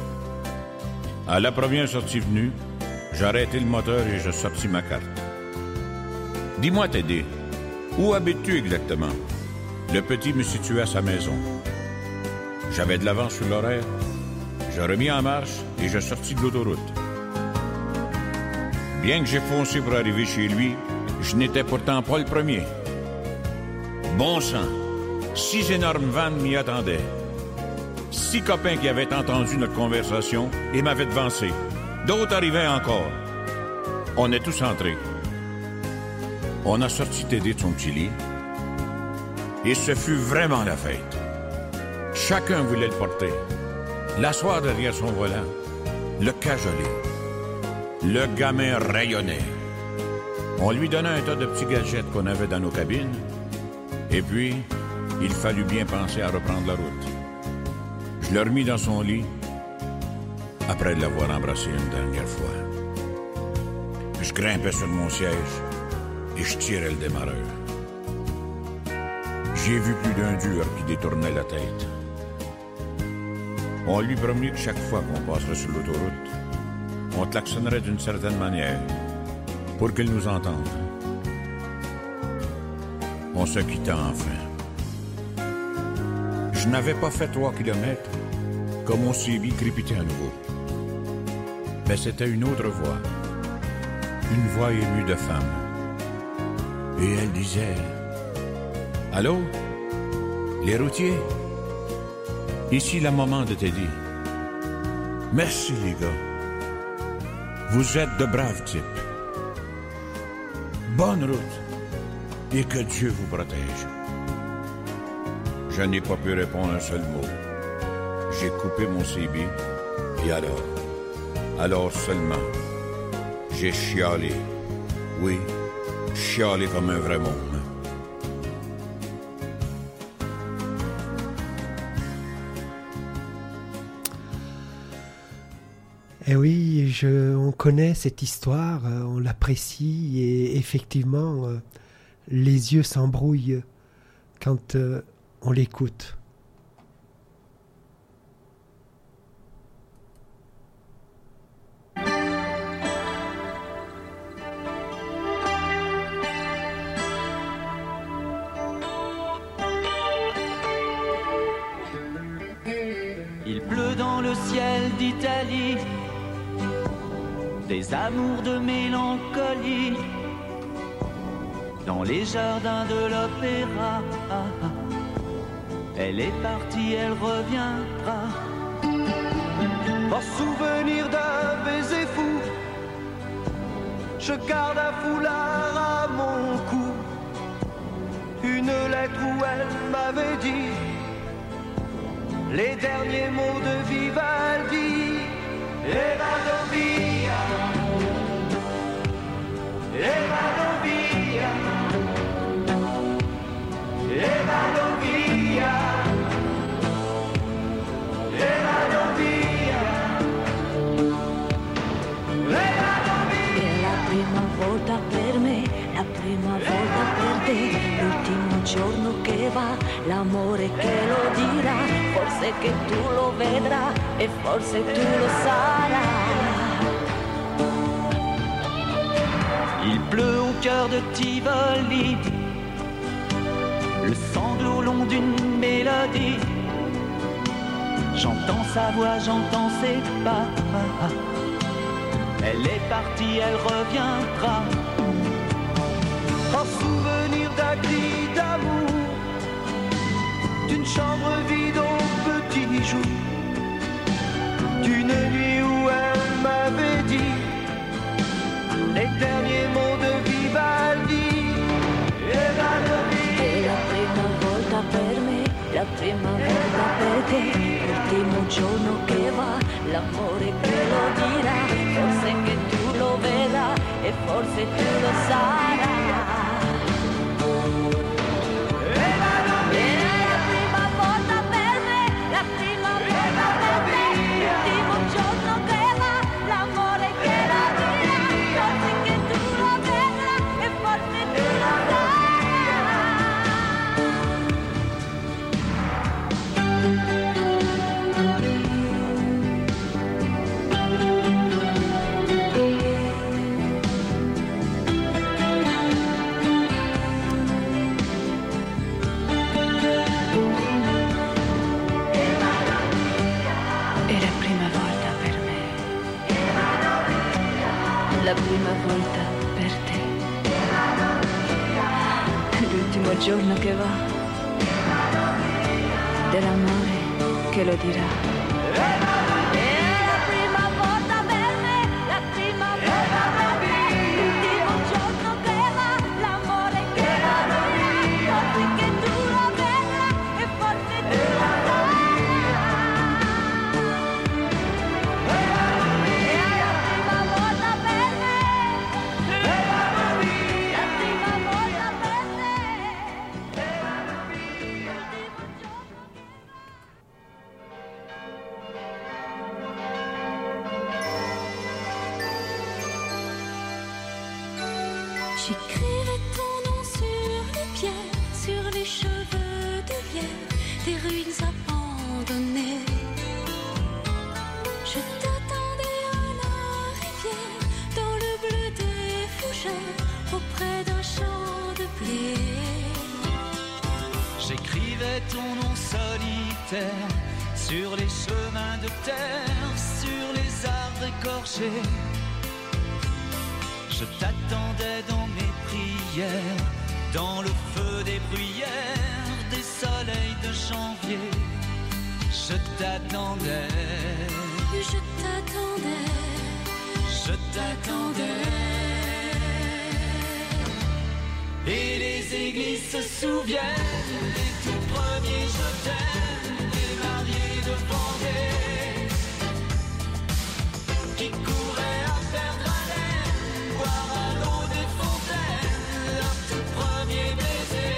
À la première sortie venue, j'ai arrêté le moteur et j'ai sorti ma carte. Dis-moi, Teddy, où habites-tu exactement? Le petit me situait à sa maison. J'avais de l'avance sur l'horaire. J'ai remis en marche et j'ai sorti de l'autoroute. Bien que j'ai foncé pour arriver chez lui, je n'étais pourtant pas le premier. Bon sang, 6 énormes vannes m'y attendaient. 6 copains qui avaient entendu notre conversation et m'avaient devancé. D'autres arrivaient encore. On est tous entrés. On a sorti Teddy de son petit lit et ce fut vraiment la fête. Chacun voulait le porter, l'asseoir derrière son volant, le cajoler. Le gamin rayonnait. On lui donna un tas de petits gadgets qu'on avait dans nos cabines. Et puis, il fallut bien penser à reprendre la route. Je l'ai remis dans son lit après l'avoir embrassé une dernière fois. Je grimpais sur mon siège et je tirais le démarreur. J'ai vu plus d'un dur qui détournait la tête. On lui promet que chaque fois qu'on passerait sur l'autoroute, on klaxonnerait d'une certaine manière pour qu'il nous entende. On se quitta enfin. Je n'avais pas fait 3 kilomètres quand mon CB crépitait à nouveau. Mais c'était une autre voix. Une voix émue de femme. Et elle disait... Allô? Les routiers? Ici la maman de Teddy. Merci les gars. Vous êtes de braves types. Bonne route. Et que Dieu vous protège. Je n'ai pas pu répondre un seul mot. J'ai coupé mon CB. Et alors seulement, j'ai chialé. Oui, chialé comme un vrai môme. Eh oui, on connaît cette histoire, on l'apprécie et effectivement, les yeux s'embrouillent quand on l'écoute. Il pleut dans le ciel d'Italie, des amours de mélancolie, dans les jardins de l'opéra. Elle est partie, elle reviendra. Par souvenir d'un baiser fou, je garde un foulard à mon cou. Une lettre où elle m'avait dit les derniers mots de Vivaldi. E vado via, e vado via, e vado via, e vado via, e vado via. È la prima volta per me, la prima volta per te, l'ultimo giorno che va, l'amore che lo dirà, forse che tu lo vedrai e forse tu lo sarai. Il pleut au cœur de Tivoli, le sanglot long d'une mélodie. J'entends sa voix, j'entends ses pas. Elle est partie, elle reviendra. En souvenir d'un cri d'amour, d'une chambre vide au petit jour, d'une nuit où elle m'avait dit les derniers mots de Vivaldi. E vado via. È la prima volta per me, la prima volta per te, l'ultimo giorno che va, l'amore che lo dirà, forse che tu lo vedrai e forse tu lo sarai. La prima volta per te, l'ultimo giorno che va, dell'amore che lo dirà. È la prima volta per rivière, sur les cheveux de lierre, des ruines abandonnées. Je t'attendais à la rivière, dans le bleu des fougères, auprès d'un champ de blé. J'écrivais ton nom solitaire sur les chemins de terre, sur les arbres écorchés. Je t'attendais dans mes prières, dans le feu des bruyères, des soleils de janvier. Je t'attendais, je t'attendais, je t'attendais. Et les églises se souviennent des tout premiers je t'aime, des mariés de Vendée qui couraient à perdre haleine, boire à l'eau des fontaines, leur tout premier baiser.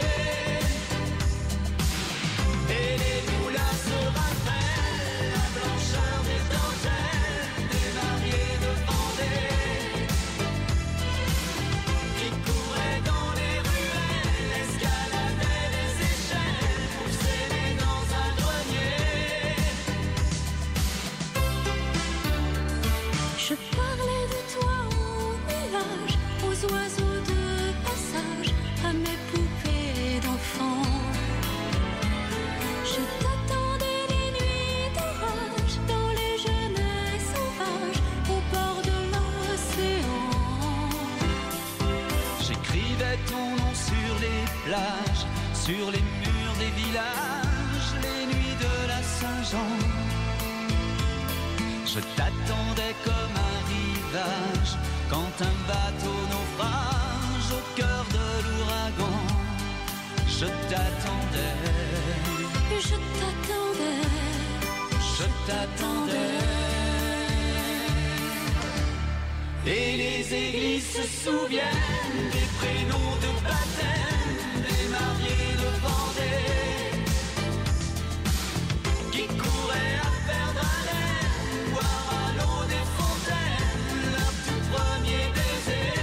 Et les moulins se rappellent la blancheur des dentelles, des mariés de Vendée qui couraient dans les ruelles, escaladaient les échelles pour s'aimer dans un grenier. Je parlais de toi au nuage, aux oiseaux de passage, à mes poupées d'enfants. Je t'attendais les nuits d'orage, dans les jeunesses sauvages, au bord de l'océan. J'écrivais ton nom sur les plages, sur les murs des villages, les nuits de la Saint-Jean. Je t'attendais comme un rivage, quand un bateau naufrage au cœur de l'ouragan. Je t'attendais, Je t'attendais, je t'attendais. Et les églises se souviennent des prénoms de baptême, des mariés de Vendée qui couraient à perdre haleine, boire à l'eau des fontaines, leur tout premier baiser.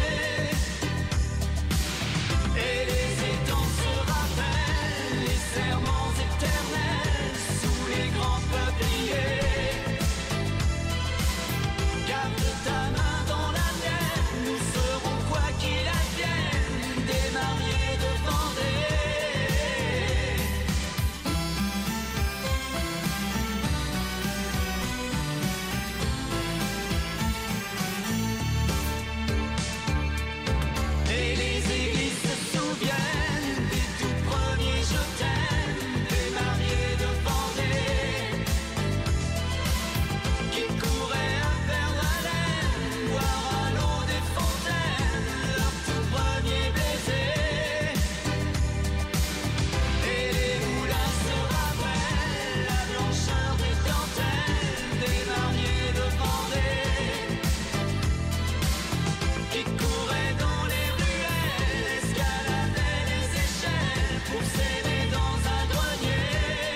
Et les étangs se rappellent les serments éternels sous les grands peupliers. Garde ta main dans la mienne, nous serons quoi qu'il advienne, des mariés de Vendée. Et les églises se souviennent des tout premiers je t'aime, des mariés de Vendée qui couraient à perdre haleine, boire à l'eau des fontaines, leur tout premier baiser. Et les moulins se rappellent la blancheur des dentelles, des mariés de Vendée qui couraient dans les ruelles, escaladaient les échelles pour s'aimer dans un grenier.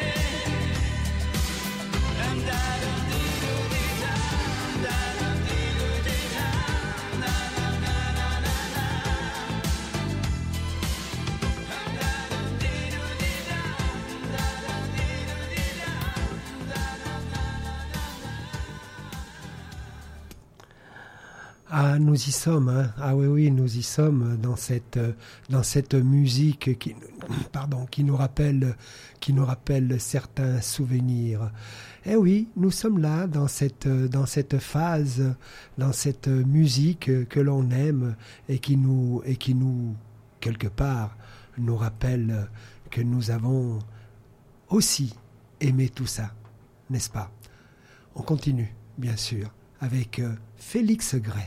Ah, nous y sommes, hein. Ah oui, oui, nous y sommes dans cette musique qui nous rappelle certains souvenirs. Eh oui, nous sommes là dans cette phase, dans cette musique que l'on aime et qui nous quelque part nous rappelle que nous avons aussi aimé tout ça, n'est-ce pas? On continue, bien sûr, avec Félix Gray.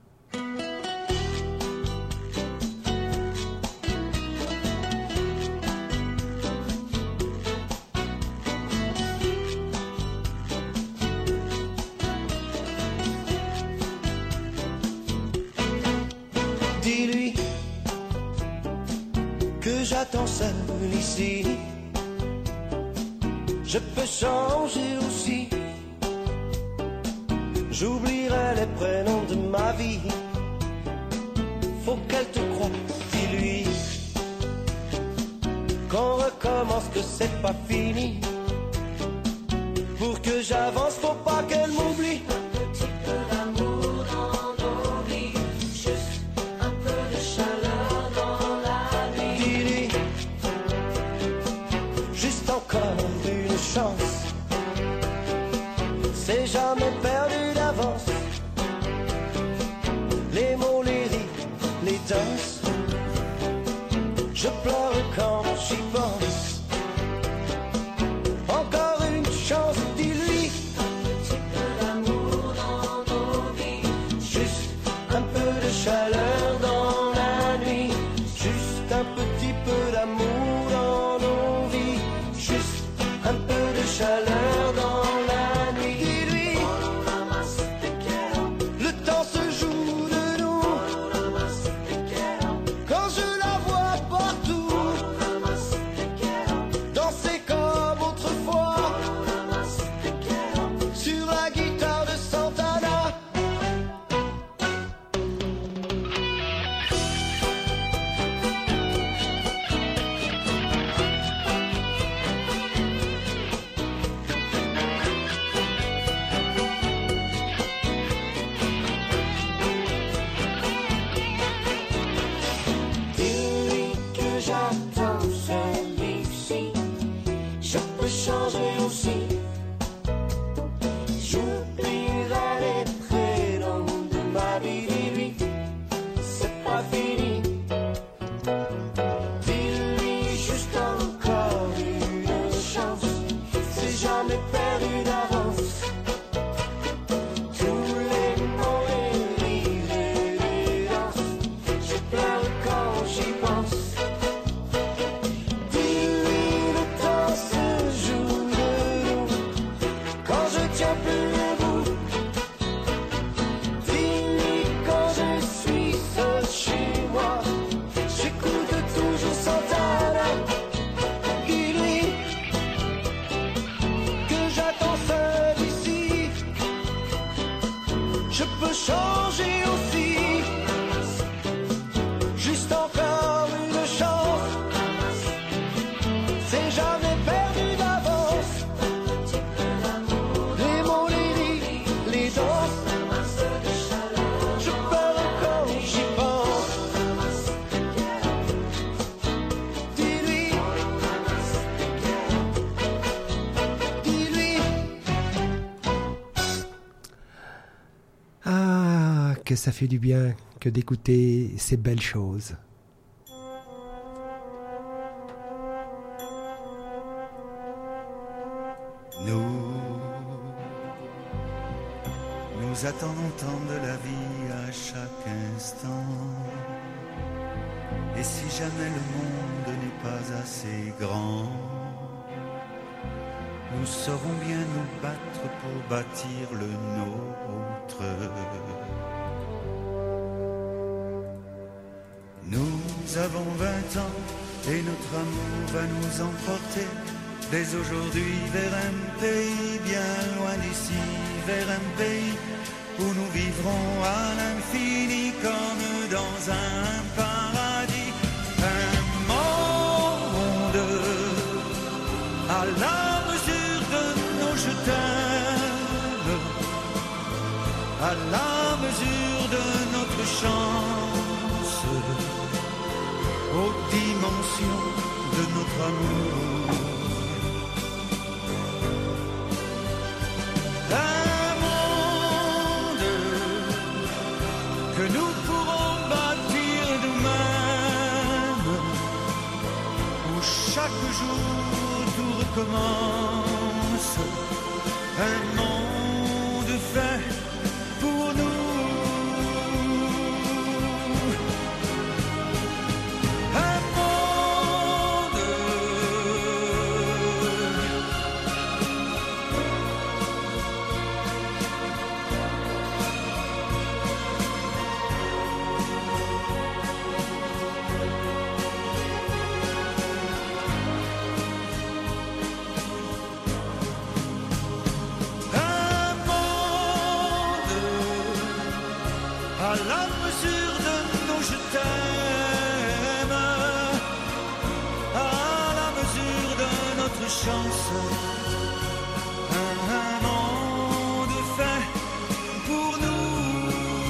Dis-lui que j'attends seul ici. Je peux changer aussi. J'oublierai les prénoms de ma vie. Faut qu'elle te croie, dis-lui qu'on recommence, que c'est pas fini. Pour que j'avance, faut pas qu'elle m'oublie. Un petit peu d'amour dans nos vies, juste un peu de chaleur dans la nuit. Dis-lui, juste encore une chance, c'est jamais perdu d'avance. Les mots, les rires, les danses, je pleure quand j'y pense. Encore une chance, dis-lui. Un petit peu d'amour dans nos vies, Juste un peu de chaleur dans la nuit. Juste un petit peu d'amour dans nos vies. Juste un peu de chaleur dans la nuit. Dis-lui, le temps se joue de nous. Quand je la vois partout, danser comme autrefois, sur la guitare de Santana. Dis-lui que j'attends celui-ci, je peux changer aussi. J'oublierai les prénoms de ma vie, dis-lui, c'est pas fini. Dis-lui juste encore une chance, c'est jamais perdu d'avance. Tous les mots, les rires et les danses, je pleure quand j'y pense. Dis-lui, le temps se joue de nous, quand je tiens plus debout. Dis-lui quand je suis seul chez moi, j'écoute toujours Santana. Dis-lui que j'attends seul ici, je peux changer aussi. Juste encore une chance, c'est jamais perdu d'avance. Les mots, les rires, les danses, je pleure quand j'y pense. Dis-lui, dis-lui. Ah, que ça fait du bien que d'écouter ces belles choses. Nous attendons tant de la vie à chaque instant. Et si jamais le monde n'est pas assez grand, nous saurons bien nous battre pour bâtir le nôtre. Nous avons 20 ans et notre amour va nous emporter dès aujourd'hui vers un pays bien loin d'ici, vers un pays où nous vivrons à l'infini comme dans un paradis. Un monde à la mesure de nos je t'aime, à la mesure de notre chance, aux dimensions de notre amour. Un monde que nous pourrons bâtir nous-mêmes, où chaque jour tout recommence. Un monde fait pour nous. Un monde un chance, un monde fait pour nous.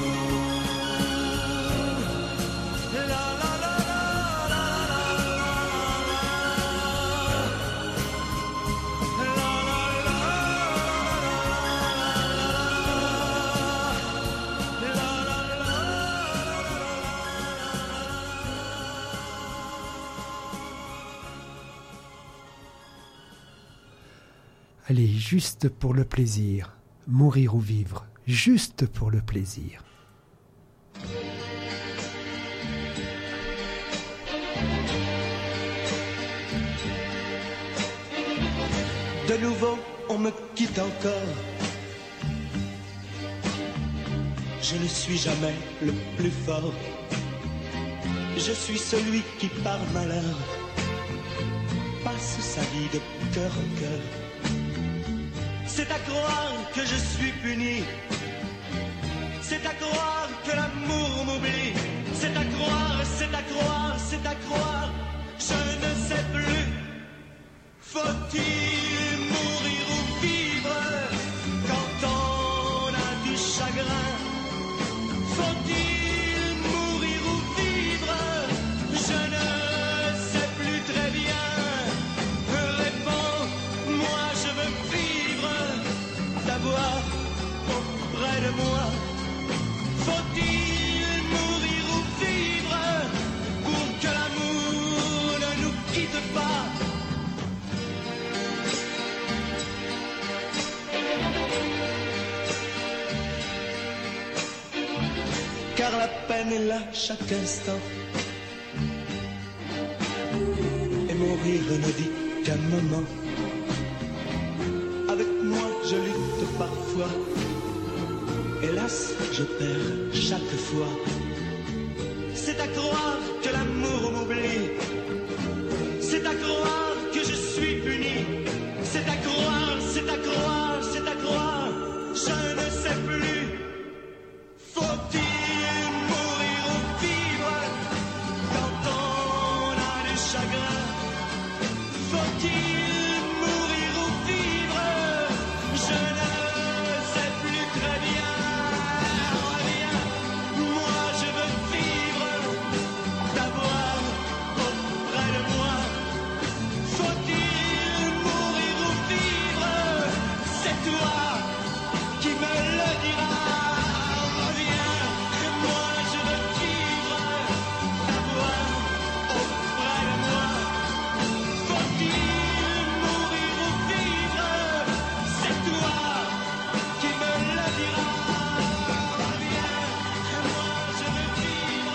La la la la la Allez, juste pour le plaisir, mourir ou vivre, juste pour le plaisir. De nouveau, on me quitte encore. Je ne suis jamais le plus fort. Je suis celui qui, par malheur, passe sa vie de cœur en cœur. C'est à croire que je suis puni. C'est à croire que l'amour m'oublie. C'est à croire, c'est à croire, c'est à croire. Je ne sais plus. Faut-il mourir ou vivre quand on a du chagrin? Faut-il mourir ou vivre? Je ne sais plus très bien. Réponds, moi je veux vivre, t'avoir auprès de moi. Faut-il mourir ou vivre pour que l'amour ne nous quitte pas? Car la peine est là chaque instant. Et mourir ne dit qu'un moment. Avec moi je lutte parfois. Hélas, je perds chaque fois. C'est à croire que l'amour m'oublie. C'est à croire que je suis puni. C'est à croire, c'est à croire, c'est à croire. Je ne sais plus. Faut-il mourir ou vivre quand on a du chagrin? Faut-il mourir ou vivre? Je ne sais plus très bien. Reviens, moi je veux vivre, t'avoir auprès de moi. Faut-il mourir ou vivre? C'est toi qui me le diras. Reviens, moi je veux vivre, t'avoir auprès de moi. Faut-il mourir ou vivre? C'est toi qui me le diras. Reviens, moi je veux vivre.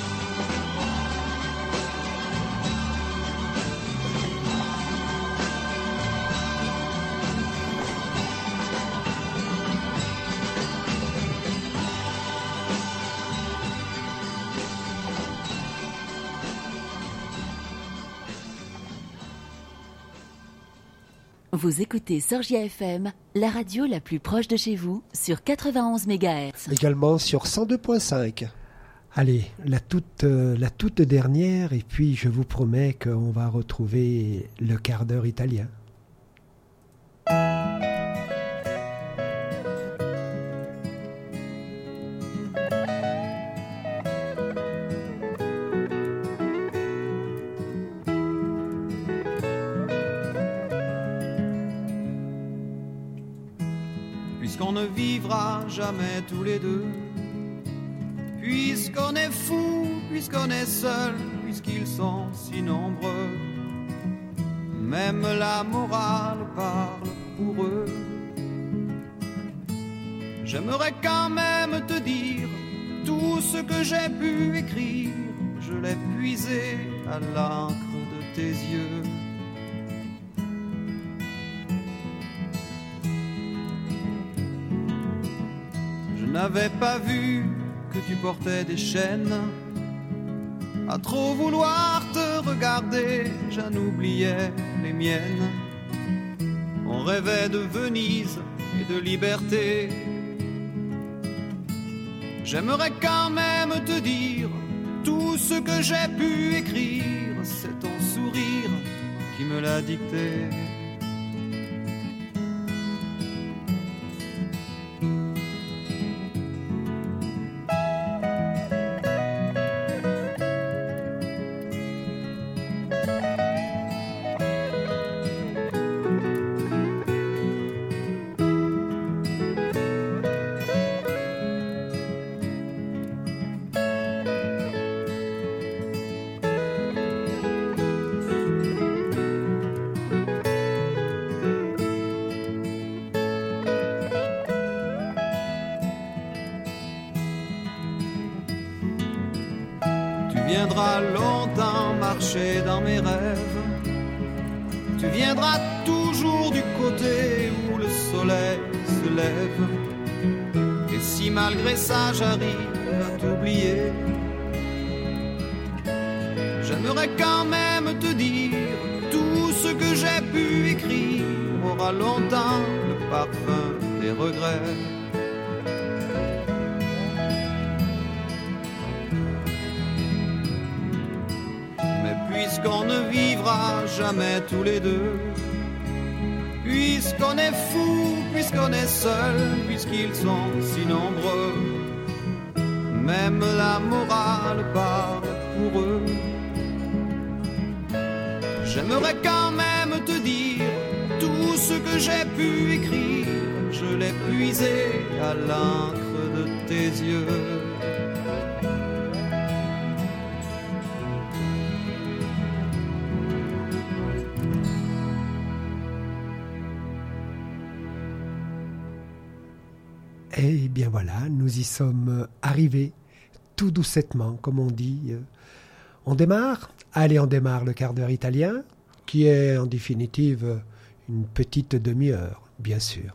Vous écoutez Sorgia FM, la radio la plus proche de chez vous, sur 91 MHz. Également sur 102.5. Allez, la toute dernière, et puis je vous promets qu'on va retrouver le quart d'heure italien. Puisqu'on ne vivra jamais tous les deux, puisqu'on est fou, puisqu'on est seul, puisqu'ils sont si nombreux, même la morale parle pour eux. J'aimerais quand même te dire tout ce que j'ai pu écrire, je l'ai puisé à l'encre de tes yeux. Je n'avais pas vu que tu portais des chaînes. À trop vouloir te regarder, j'en oubliais les miennes. On rêvait de Venise et de liberté. J'aimerais quand même te dire tout ce que j'ai pu écrire. C'est ton sourire qui me l'a dicté. Tu viendras longtemps marcher dans mes rêves. Tu viendras toujours du côté où le soleil se lève. Et si malgré ça j'arrive à t'oublier, j'aimerais quand même te dire tout ce que j'ai pu écrire aura longtemps le parfum des regrets. Puisqu'on ne vivra jamais tous les deux, puisqu'on est fou, puisqu'on est seul, puisqu'ils sont si nombreux, même la morale parle pour eux. J'aimerais quand même te dire tout ce que j'ai pu écrire, je l'ai puisé à l'encre de tes yeux. Et bien voilà, nous y sommes arrivés tout doucettement, comme on dit. On démarre. Allez, on démarre le quart d'heure italien, qui est en définitive une petite demi-heure, bien sûr.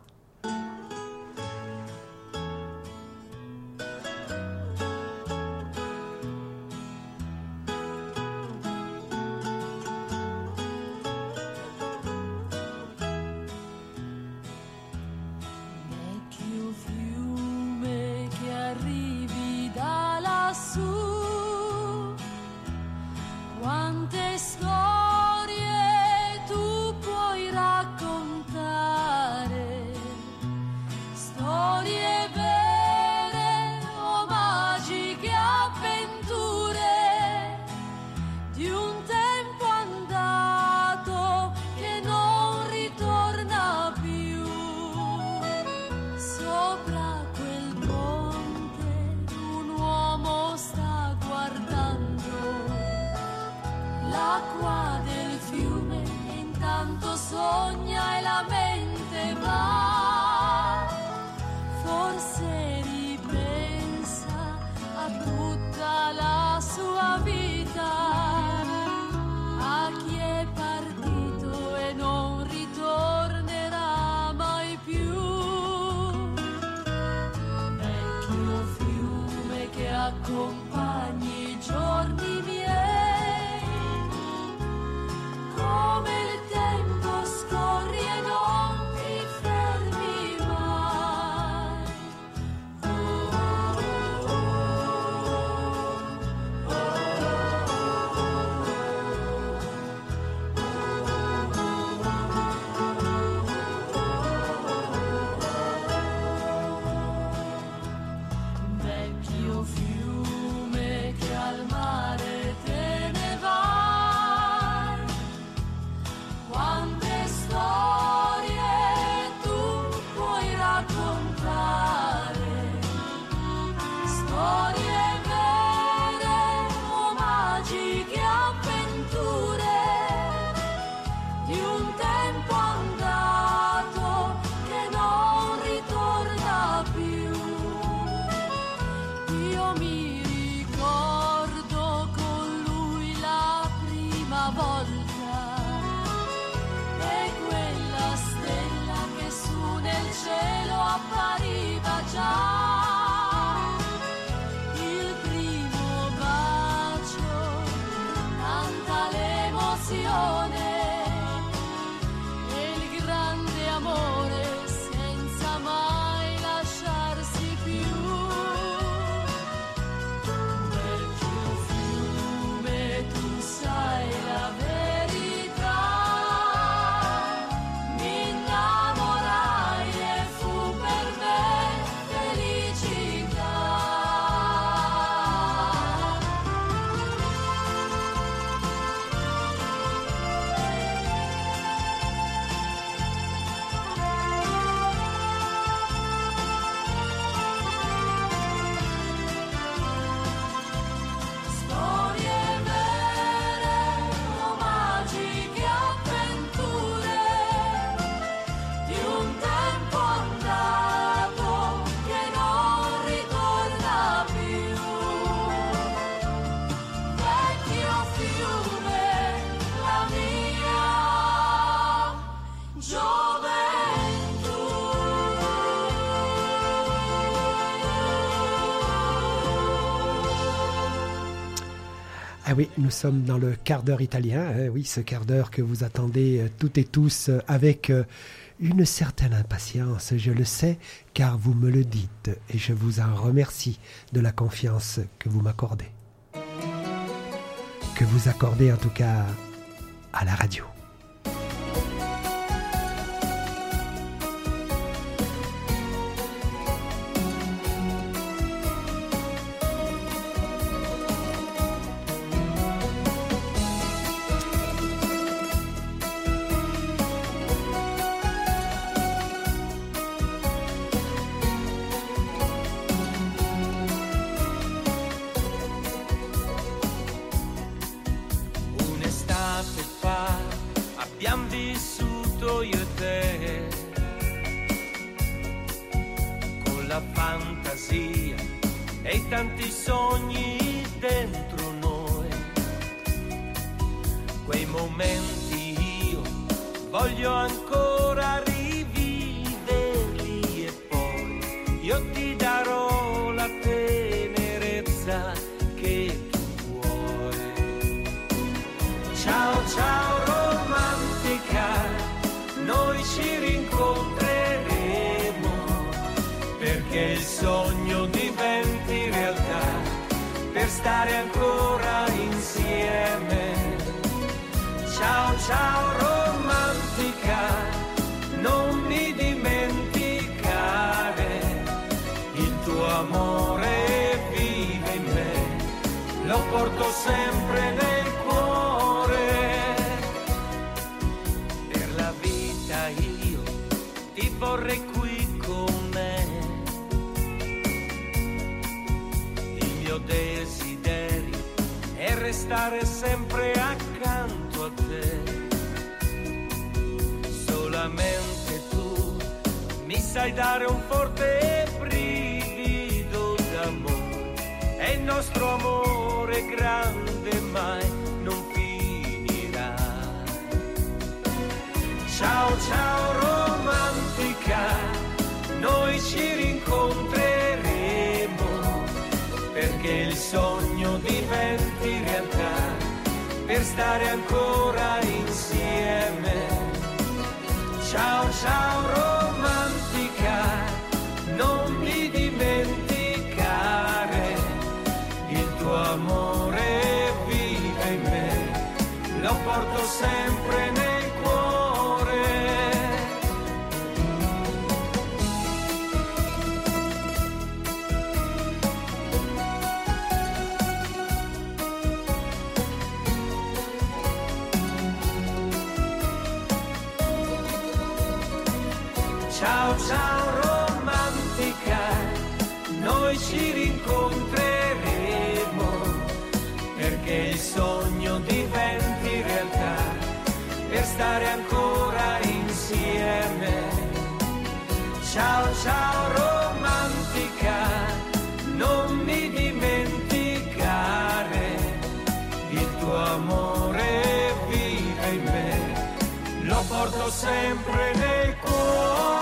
Accompagni i giorni miei, come il tempo scorre e non ti fermi. Ah oui, nous sommes dans le quart d'heure italien, hein, oui, ce quart d'heure que vous attendez toutes et tous avec une certaine impatience, je le sais, car vous me le dites, et je vous en remercie de la confiance que vous m'accordez. Que vous accordez en tout cas à la radio. Stare sempre accanto a te, solamente tu mi sai dare un forte brivido d'amore, e il nostro amore grande mai non finirà. Ciao ciao romantica, noi ci rincontreremo, perché il sogno diventi realtà, per stare ancora insieme. Ciao ciao romantica, non mi dimenticare, il tuo amore vive in me, lo porto sempre nel cuore. Ciao ciao romantica, noi ci rincontreremo, perché il sogno diventi realtà, per stare ancora insieme. Ciao ciao romantica, non mi dimenticare, il tuo amore vive in me, lo porto sempre nel cuore.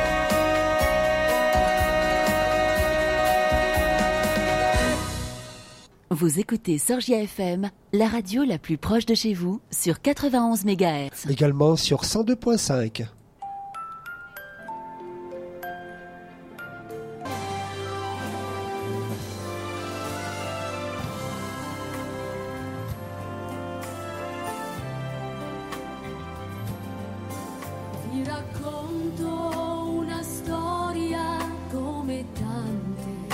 Vous écoutez Sorgia FM, la radio la plus proche de chez vous, sur 91 MHz. Également sur 102.5. Vi racconto una storia come tante,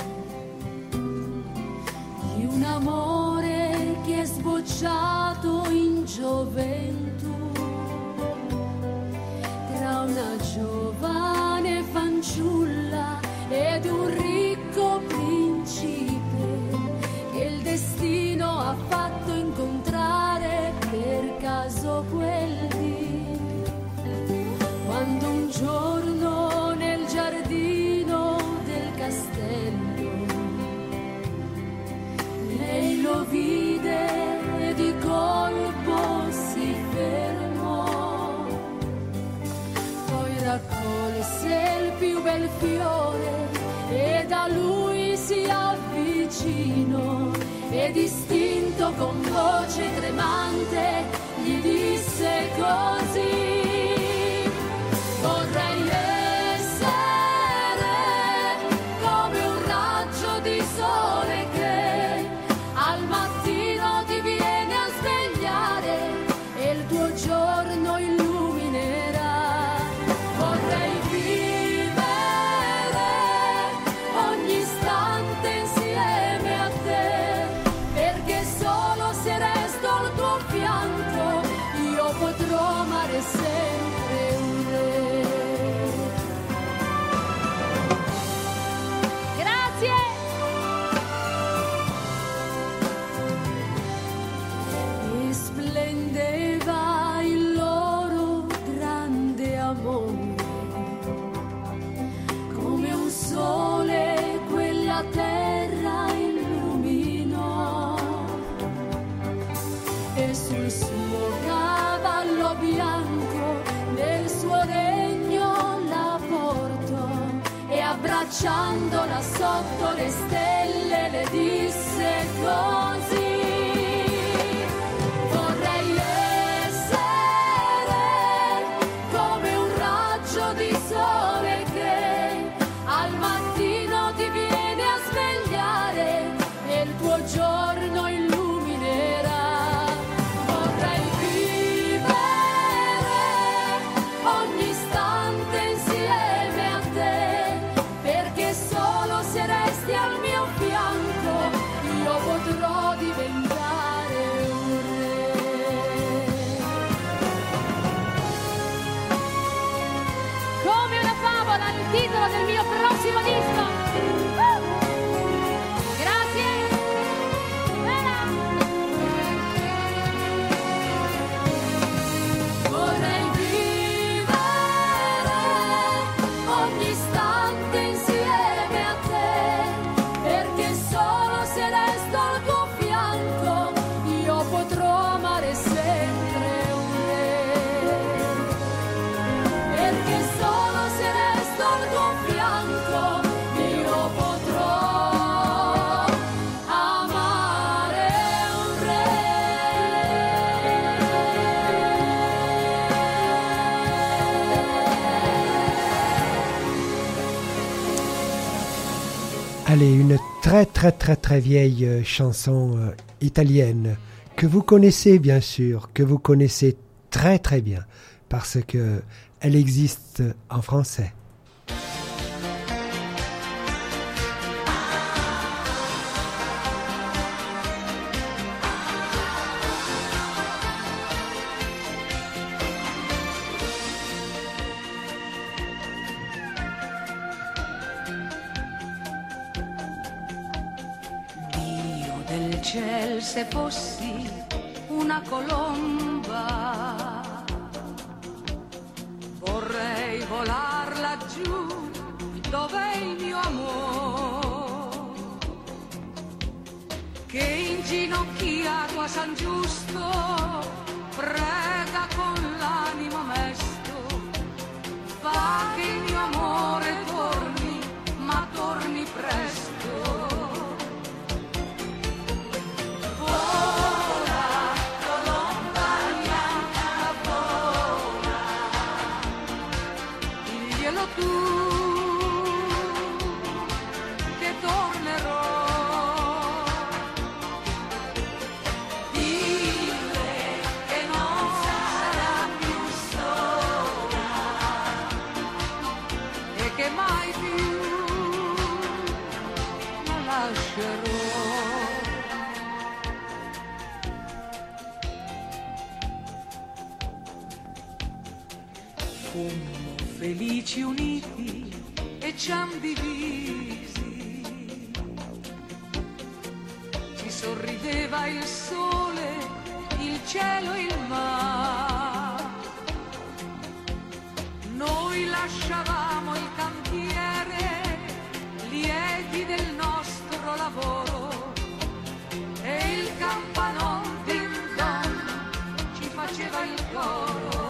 di un amore che è sbocciato in gioventù, tra una giovane fanciulla ed un ricco principe, che il destino ha fatto incontrare per caso quel dì. Quando un giorno nel giardino del castello lei lo vide e di colpo si fermò, poi raccolse il più bel fiore e da lui si avvicinò e distinto con voce tremante gli disse così: vorrei essere come un raggio di sole che al mattino ti viene a svegliare e il tuo giorno illuminerà. Vorrei vivere ogni istante insieme a te, perché solo se resto al tuo fianco io potrò amare sempre un re. Grazie! E splendeva il loro grande amore, come un sole quella terra illuminò, e sul suo cavallo bianco nel suo regno la portò, e abbracciandola sotto le stelle le disse così: vorrei essere come un raggio di sole che al mattino ti viene a svegliare e il tuo giorno illuminerà. Vorrei vivere ogni istante insieme a te, perché solo se resti al mio fianco io potrò diventare un re. Come una favola, il titolo del mio prossimo disco. Grazie. Vorrei vivere ogni istante insieme a te, perché solo se resto al tuo fianco io potrò amare sempre un re. Perché solo se resto al tuo fianco io potrò amare un Allez, une très vieille chanson italienne que vous connaissez bien sûr, que vous connaissez très bien, parce que elle existe en français. Dio del ciel, se fossi una colomba, vorrei volar laggiù dove il mio amor, che inginocchiato a San Giusto prega con l'animo mesto, fa che il mio amore torni, ma torni presto. Tu che tornerò, dille che non sarà più sola e che mai più non lascerò. Fummo felici uniti e ci han divisi, ci sorrideva il sole, il cielo e il mare, noi lasciavamo il cantiere, lieti del nostro lavoro, e il campanon din don ci faceva il coro.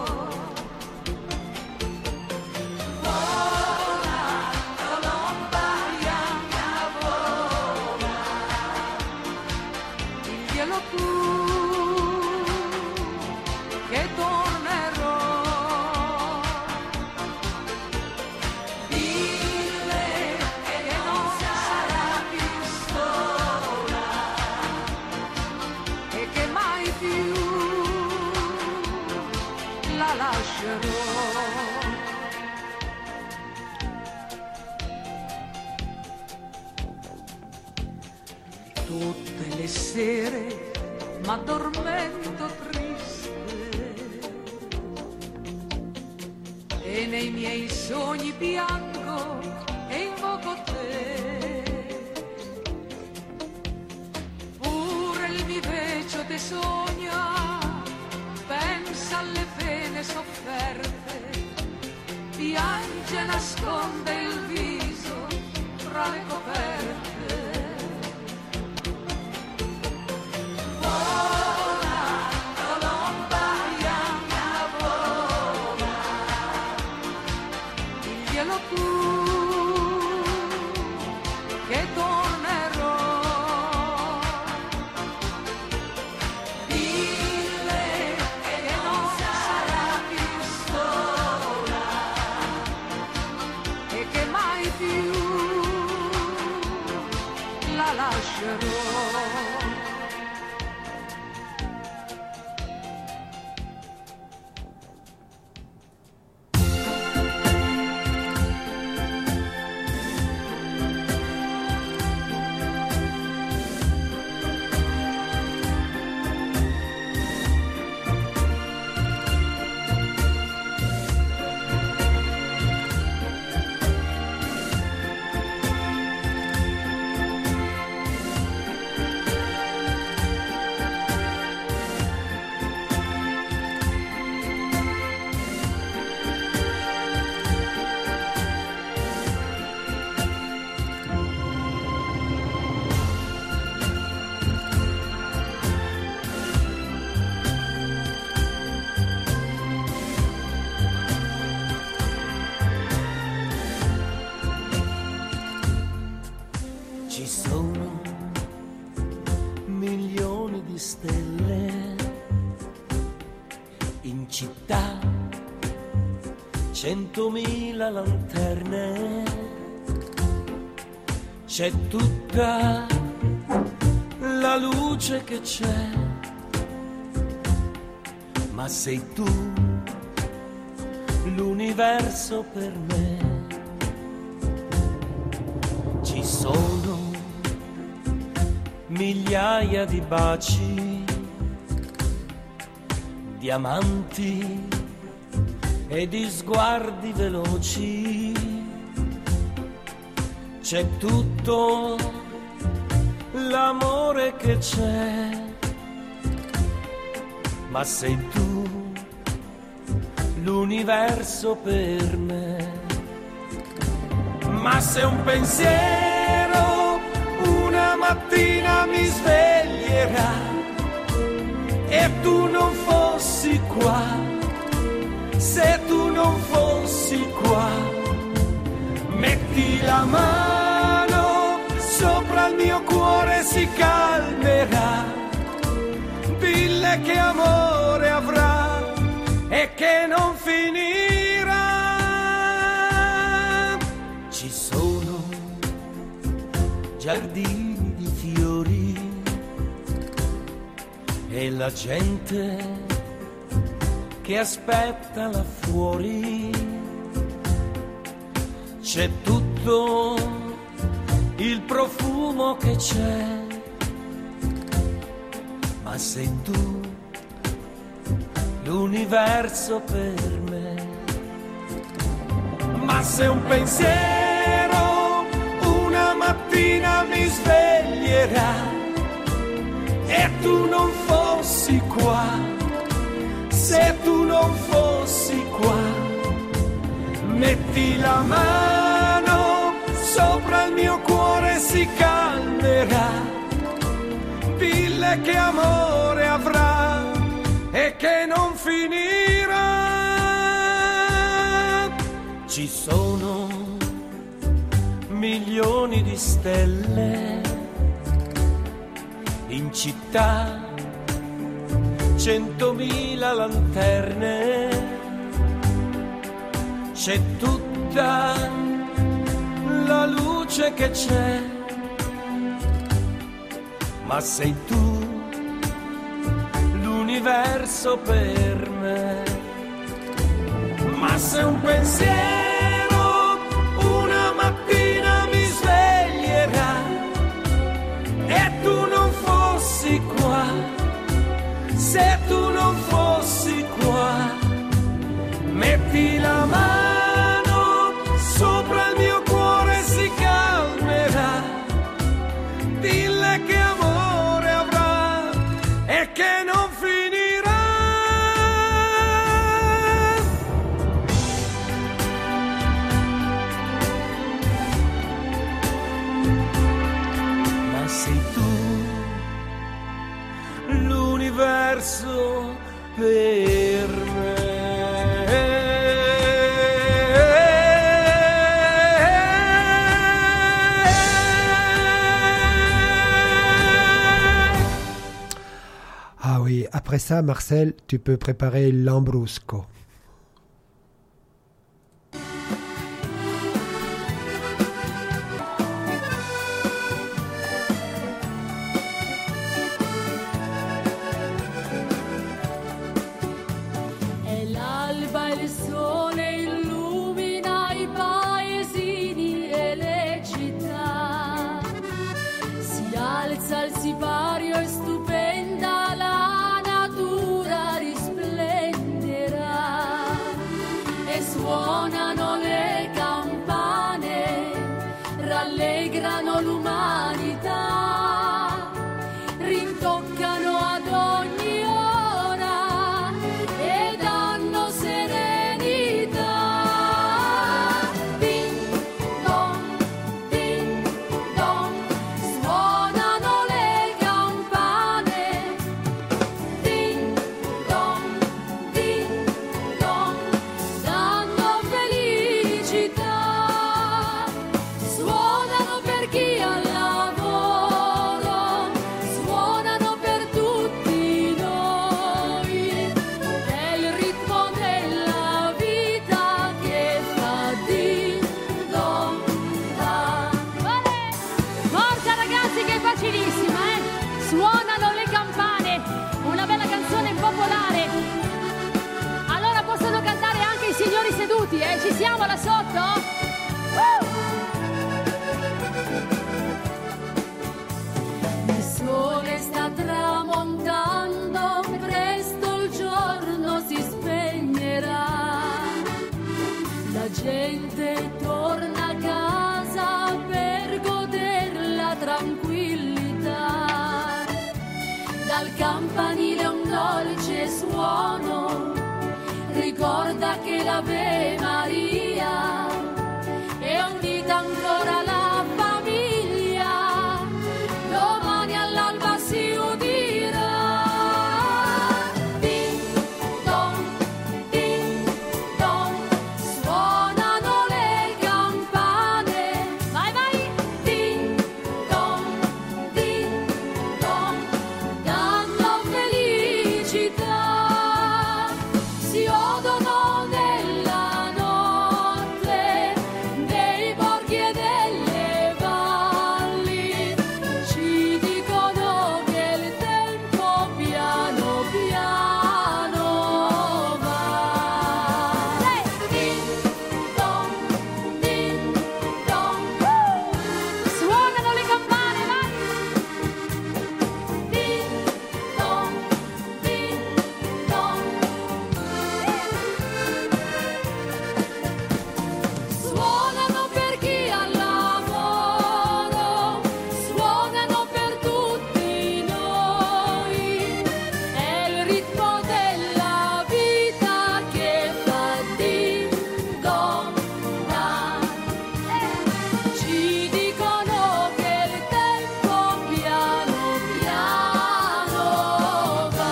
Tutte le sere m'addormento triste e nei miei sogni piango e invoco te. Pure il viveggio te sogna, pensa alle pene sofferte, piange, nasconde il viso tra le coperte. città, 100.000 lanterne, c'è tutta la luce che c'è, ma sei tu l'universo per me. Ci sono migliaia di baci, diamanti e di sguardi veloci, c'è tutto l'amore che c'è, ma sei tu l'universo per me. Ma se un pensiero una mattina mi sveglierà e tu non fossi qua, se tu non fossi qua, metti la mano sopra il mio cuore, si calmerà, dille che amore avrà e che non finirà. Ci sono giardini di fiori e la gente che aspetta là fuori, c'è tutto il profumo che c'è, ma sei tu l'universo per me. Ma se un pensiero una mattina mi sveglierà e tu non fossi qua, se tu non fossi qua, metti la mano sopra il mio cuore, si calmerà, dille che amore avrà e che non finirà. Ci sono milioni di stelle in città, 100.000 lanterne, c'è tutta la luce che c'è, ma sei tu l'universo per me. se un pensiero una mattina mi sveglierà e tu non fossi qua, se tu non fossi qua, metti la mano sopra il mio cuore, si calmerà, dille che amore avrà e che non finirà. Ma sei tu l'universo per me. Ah oui, après ça, Marcel, tu peux préparer l'ambrusco. È l'alba, il sole illumina i paesini e le città. Si alza il sipario e stupenda la natura risplenderà. E suonano le campane, rallegrano l'umanità, rintoccano ad ogni ora e danno serenità. Ding dong, suonano le campane. Ding dong, danno felicità. Suonano per chi ha lavoro, suonano per tutti noi. È il ritmo della vita che fa ding dong da. Forza ragazzi, che è facilissima, eh? Suonano le campane, una bella canzone popolare. Allora possono cantare anche i signori seduti, eh? Ci siamo là sotto? Il sole sta tramontando, presto il giorno si spegnerà. La gente torna a casa per goder la tranquillità. Dal campanile un dolce suono ricorda che l'Ave Maria è unita ancora la famiglia. Domani all'alba si udirà. Ding dong, suonano le campane. Vai, vai! Ding dong, danno felicità. Si odono nella notte dei borghi e delle valli. Ci dicono che il tempo piano piano va. Ding dong, suonano le campane, vai! Ding dong, suonano per chi ha lavoro, suonano per tutti noi. È il ritmo della vita che fa ding dong da. Ci dicono che il tempo piano piano va.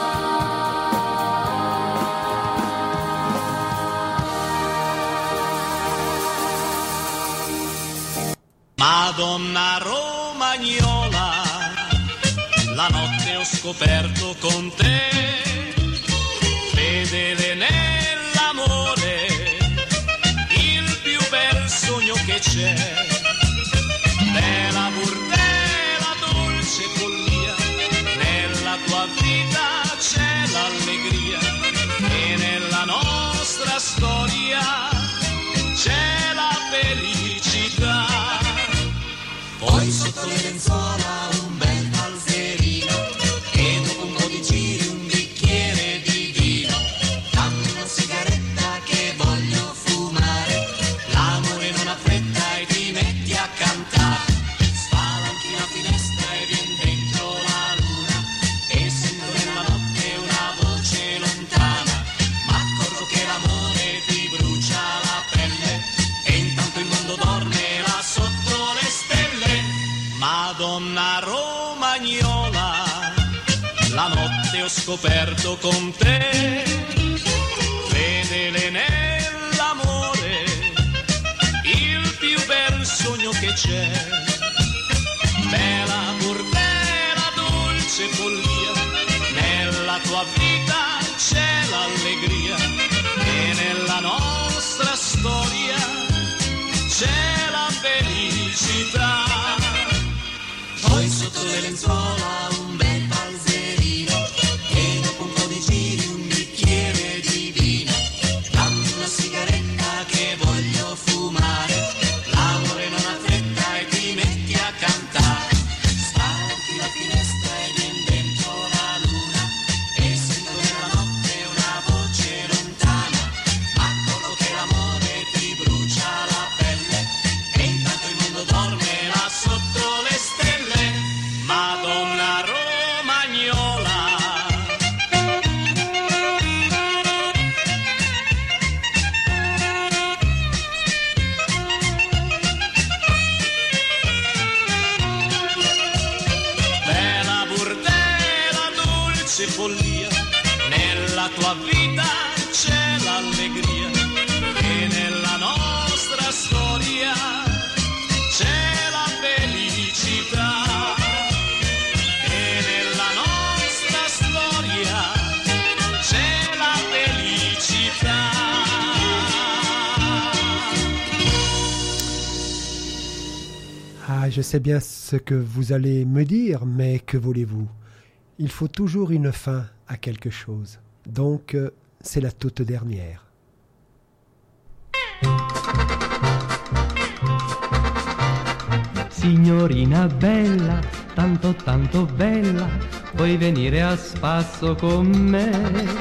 Madonna romagnola, la notte ho scoperto con te, fedele nell'amore, il più bel sogno che c'è, bella burdella, dolce follia, nella tua vita c'è l'allegria e nella nostra storia storia, c'è la felicità. Poi sotto le lenzuola un bel balzerino e dopo un po' di giri un bicchiere di vino. Dammi una sigaretta che voglio fumare, l'amore non ha fretta e ti metti a cantare. Spalanchi la finestra e vien dentro la luna e sento nella notte una voce lontana, ma accorgo che l'amore ti brucia la pelle e intanto il mondo dorme là sotto le stelle. Madonna romagnola, la notte ho scoperto con te, fedele nell'amore, il più bel sogno che c'è. Bella burdela, dolce follia, nella tua vita c'è l'allegria e nella nostra storia c'è la felicità. Poi sotto le lenzuola un bel balzerino e dopo un po' di giri un bicchiere di vino. Dammi una sigaretta che voglio fumare, l'amore non ha fretta e ti metti a cantare. Spalanchi la finestra e vien dentro la luna e sento nella notte una voce lontana, ma accorgo che l'amore ti brucia la pelle e intanto il mondo dorme là sotto le stelle. Madonna romagnola. Bella burdela, dolce follia, nella tua vita c'è l'allegria e nella nostra storia c'è la felicità. E nella nostra storia c'è la felicità. Ah, je sais bien ce que vous allez me dire, mais que voulez-vous? Il faut toujours une fin à quelque chose. Donc, c'est la toute dernière. Signorina bella, tanto tanto bella, vuoi venire a spasso con me?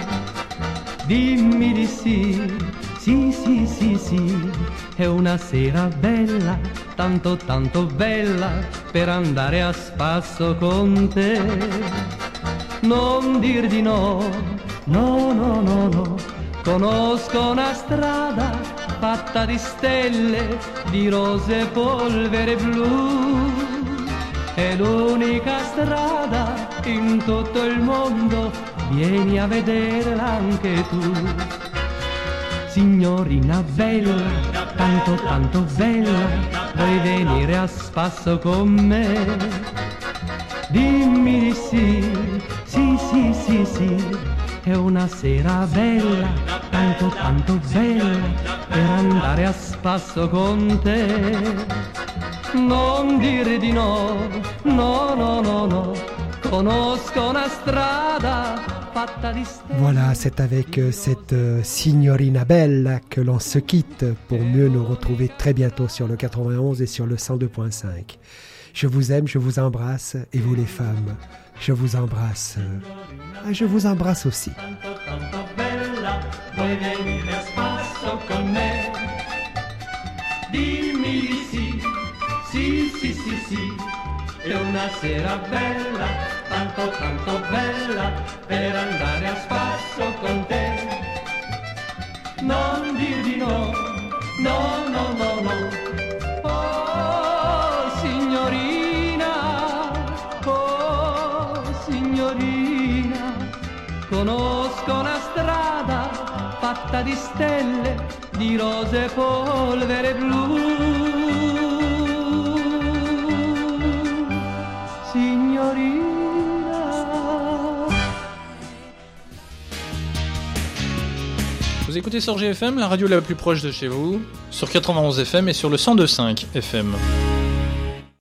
Dimmi di sì, sì, sì, sì, sì, è una sera bella, tanto tanto bella, per andare a spasso con te. Non dir di no, no, no, no, no, conosco una strada fatta di stelle, di rose e polvere blu. È l'unica strada in tutto il mondo, vieni a vederla anche tu. Signorina bella, tanto tanto bella, vuoi venire a spasso con me? Dimmi di sì, sì, sì, sì, sì, è una sera bella, tanto tanto bella, per andare a spasso con te. Non dire di no, no, no, no, no, conosco una strada fatta di stelle. Voilà, c'est avec cette Signorina Bella que l'on se quitte pour mieux nous retrouver très bientôt sur le 91 et sur le 102.5. Je vous aime, je vous embrasse, et vous les femmes, je vous embrasse. Je vous embrasse aussi. Tanto bella, vuoi venire a spasso con me? Dimmi di sì, sì, sì, sì, sì, è una sera bella, tanto tanto bella, per andare a spasso con te. Non dir di no, no, no, no, no. Oh, signorina, oh, signorina, conosco una strada fatta di stelle, di rose e polvere blu. Signorina. Vous écoutez sur GFM, la radio la plus proche de chez vous, sur 91 FM et sur le 102.5 FM.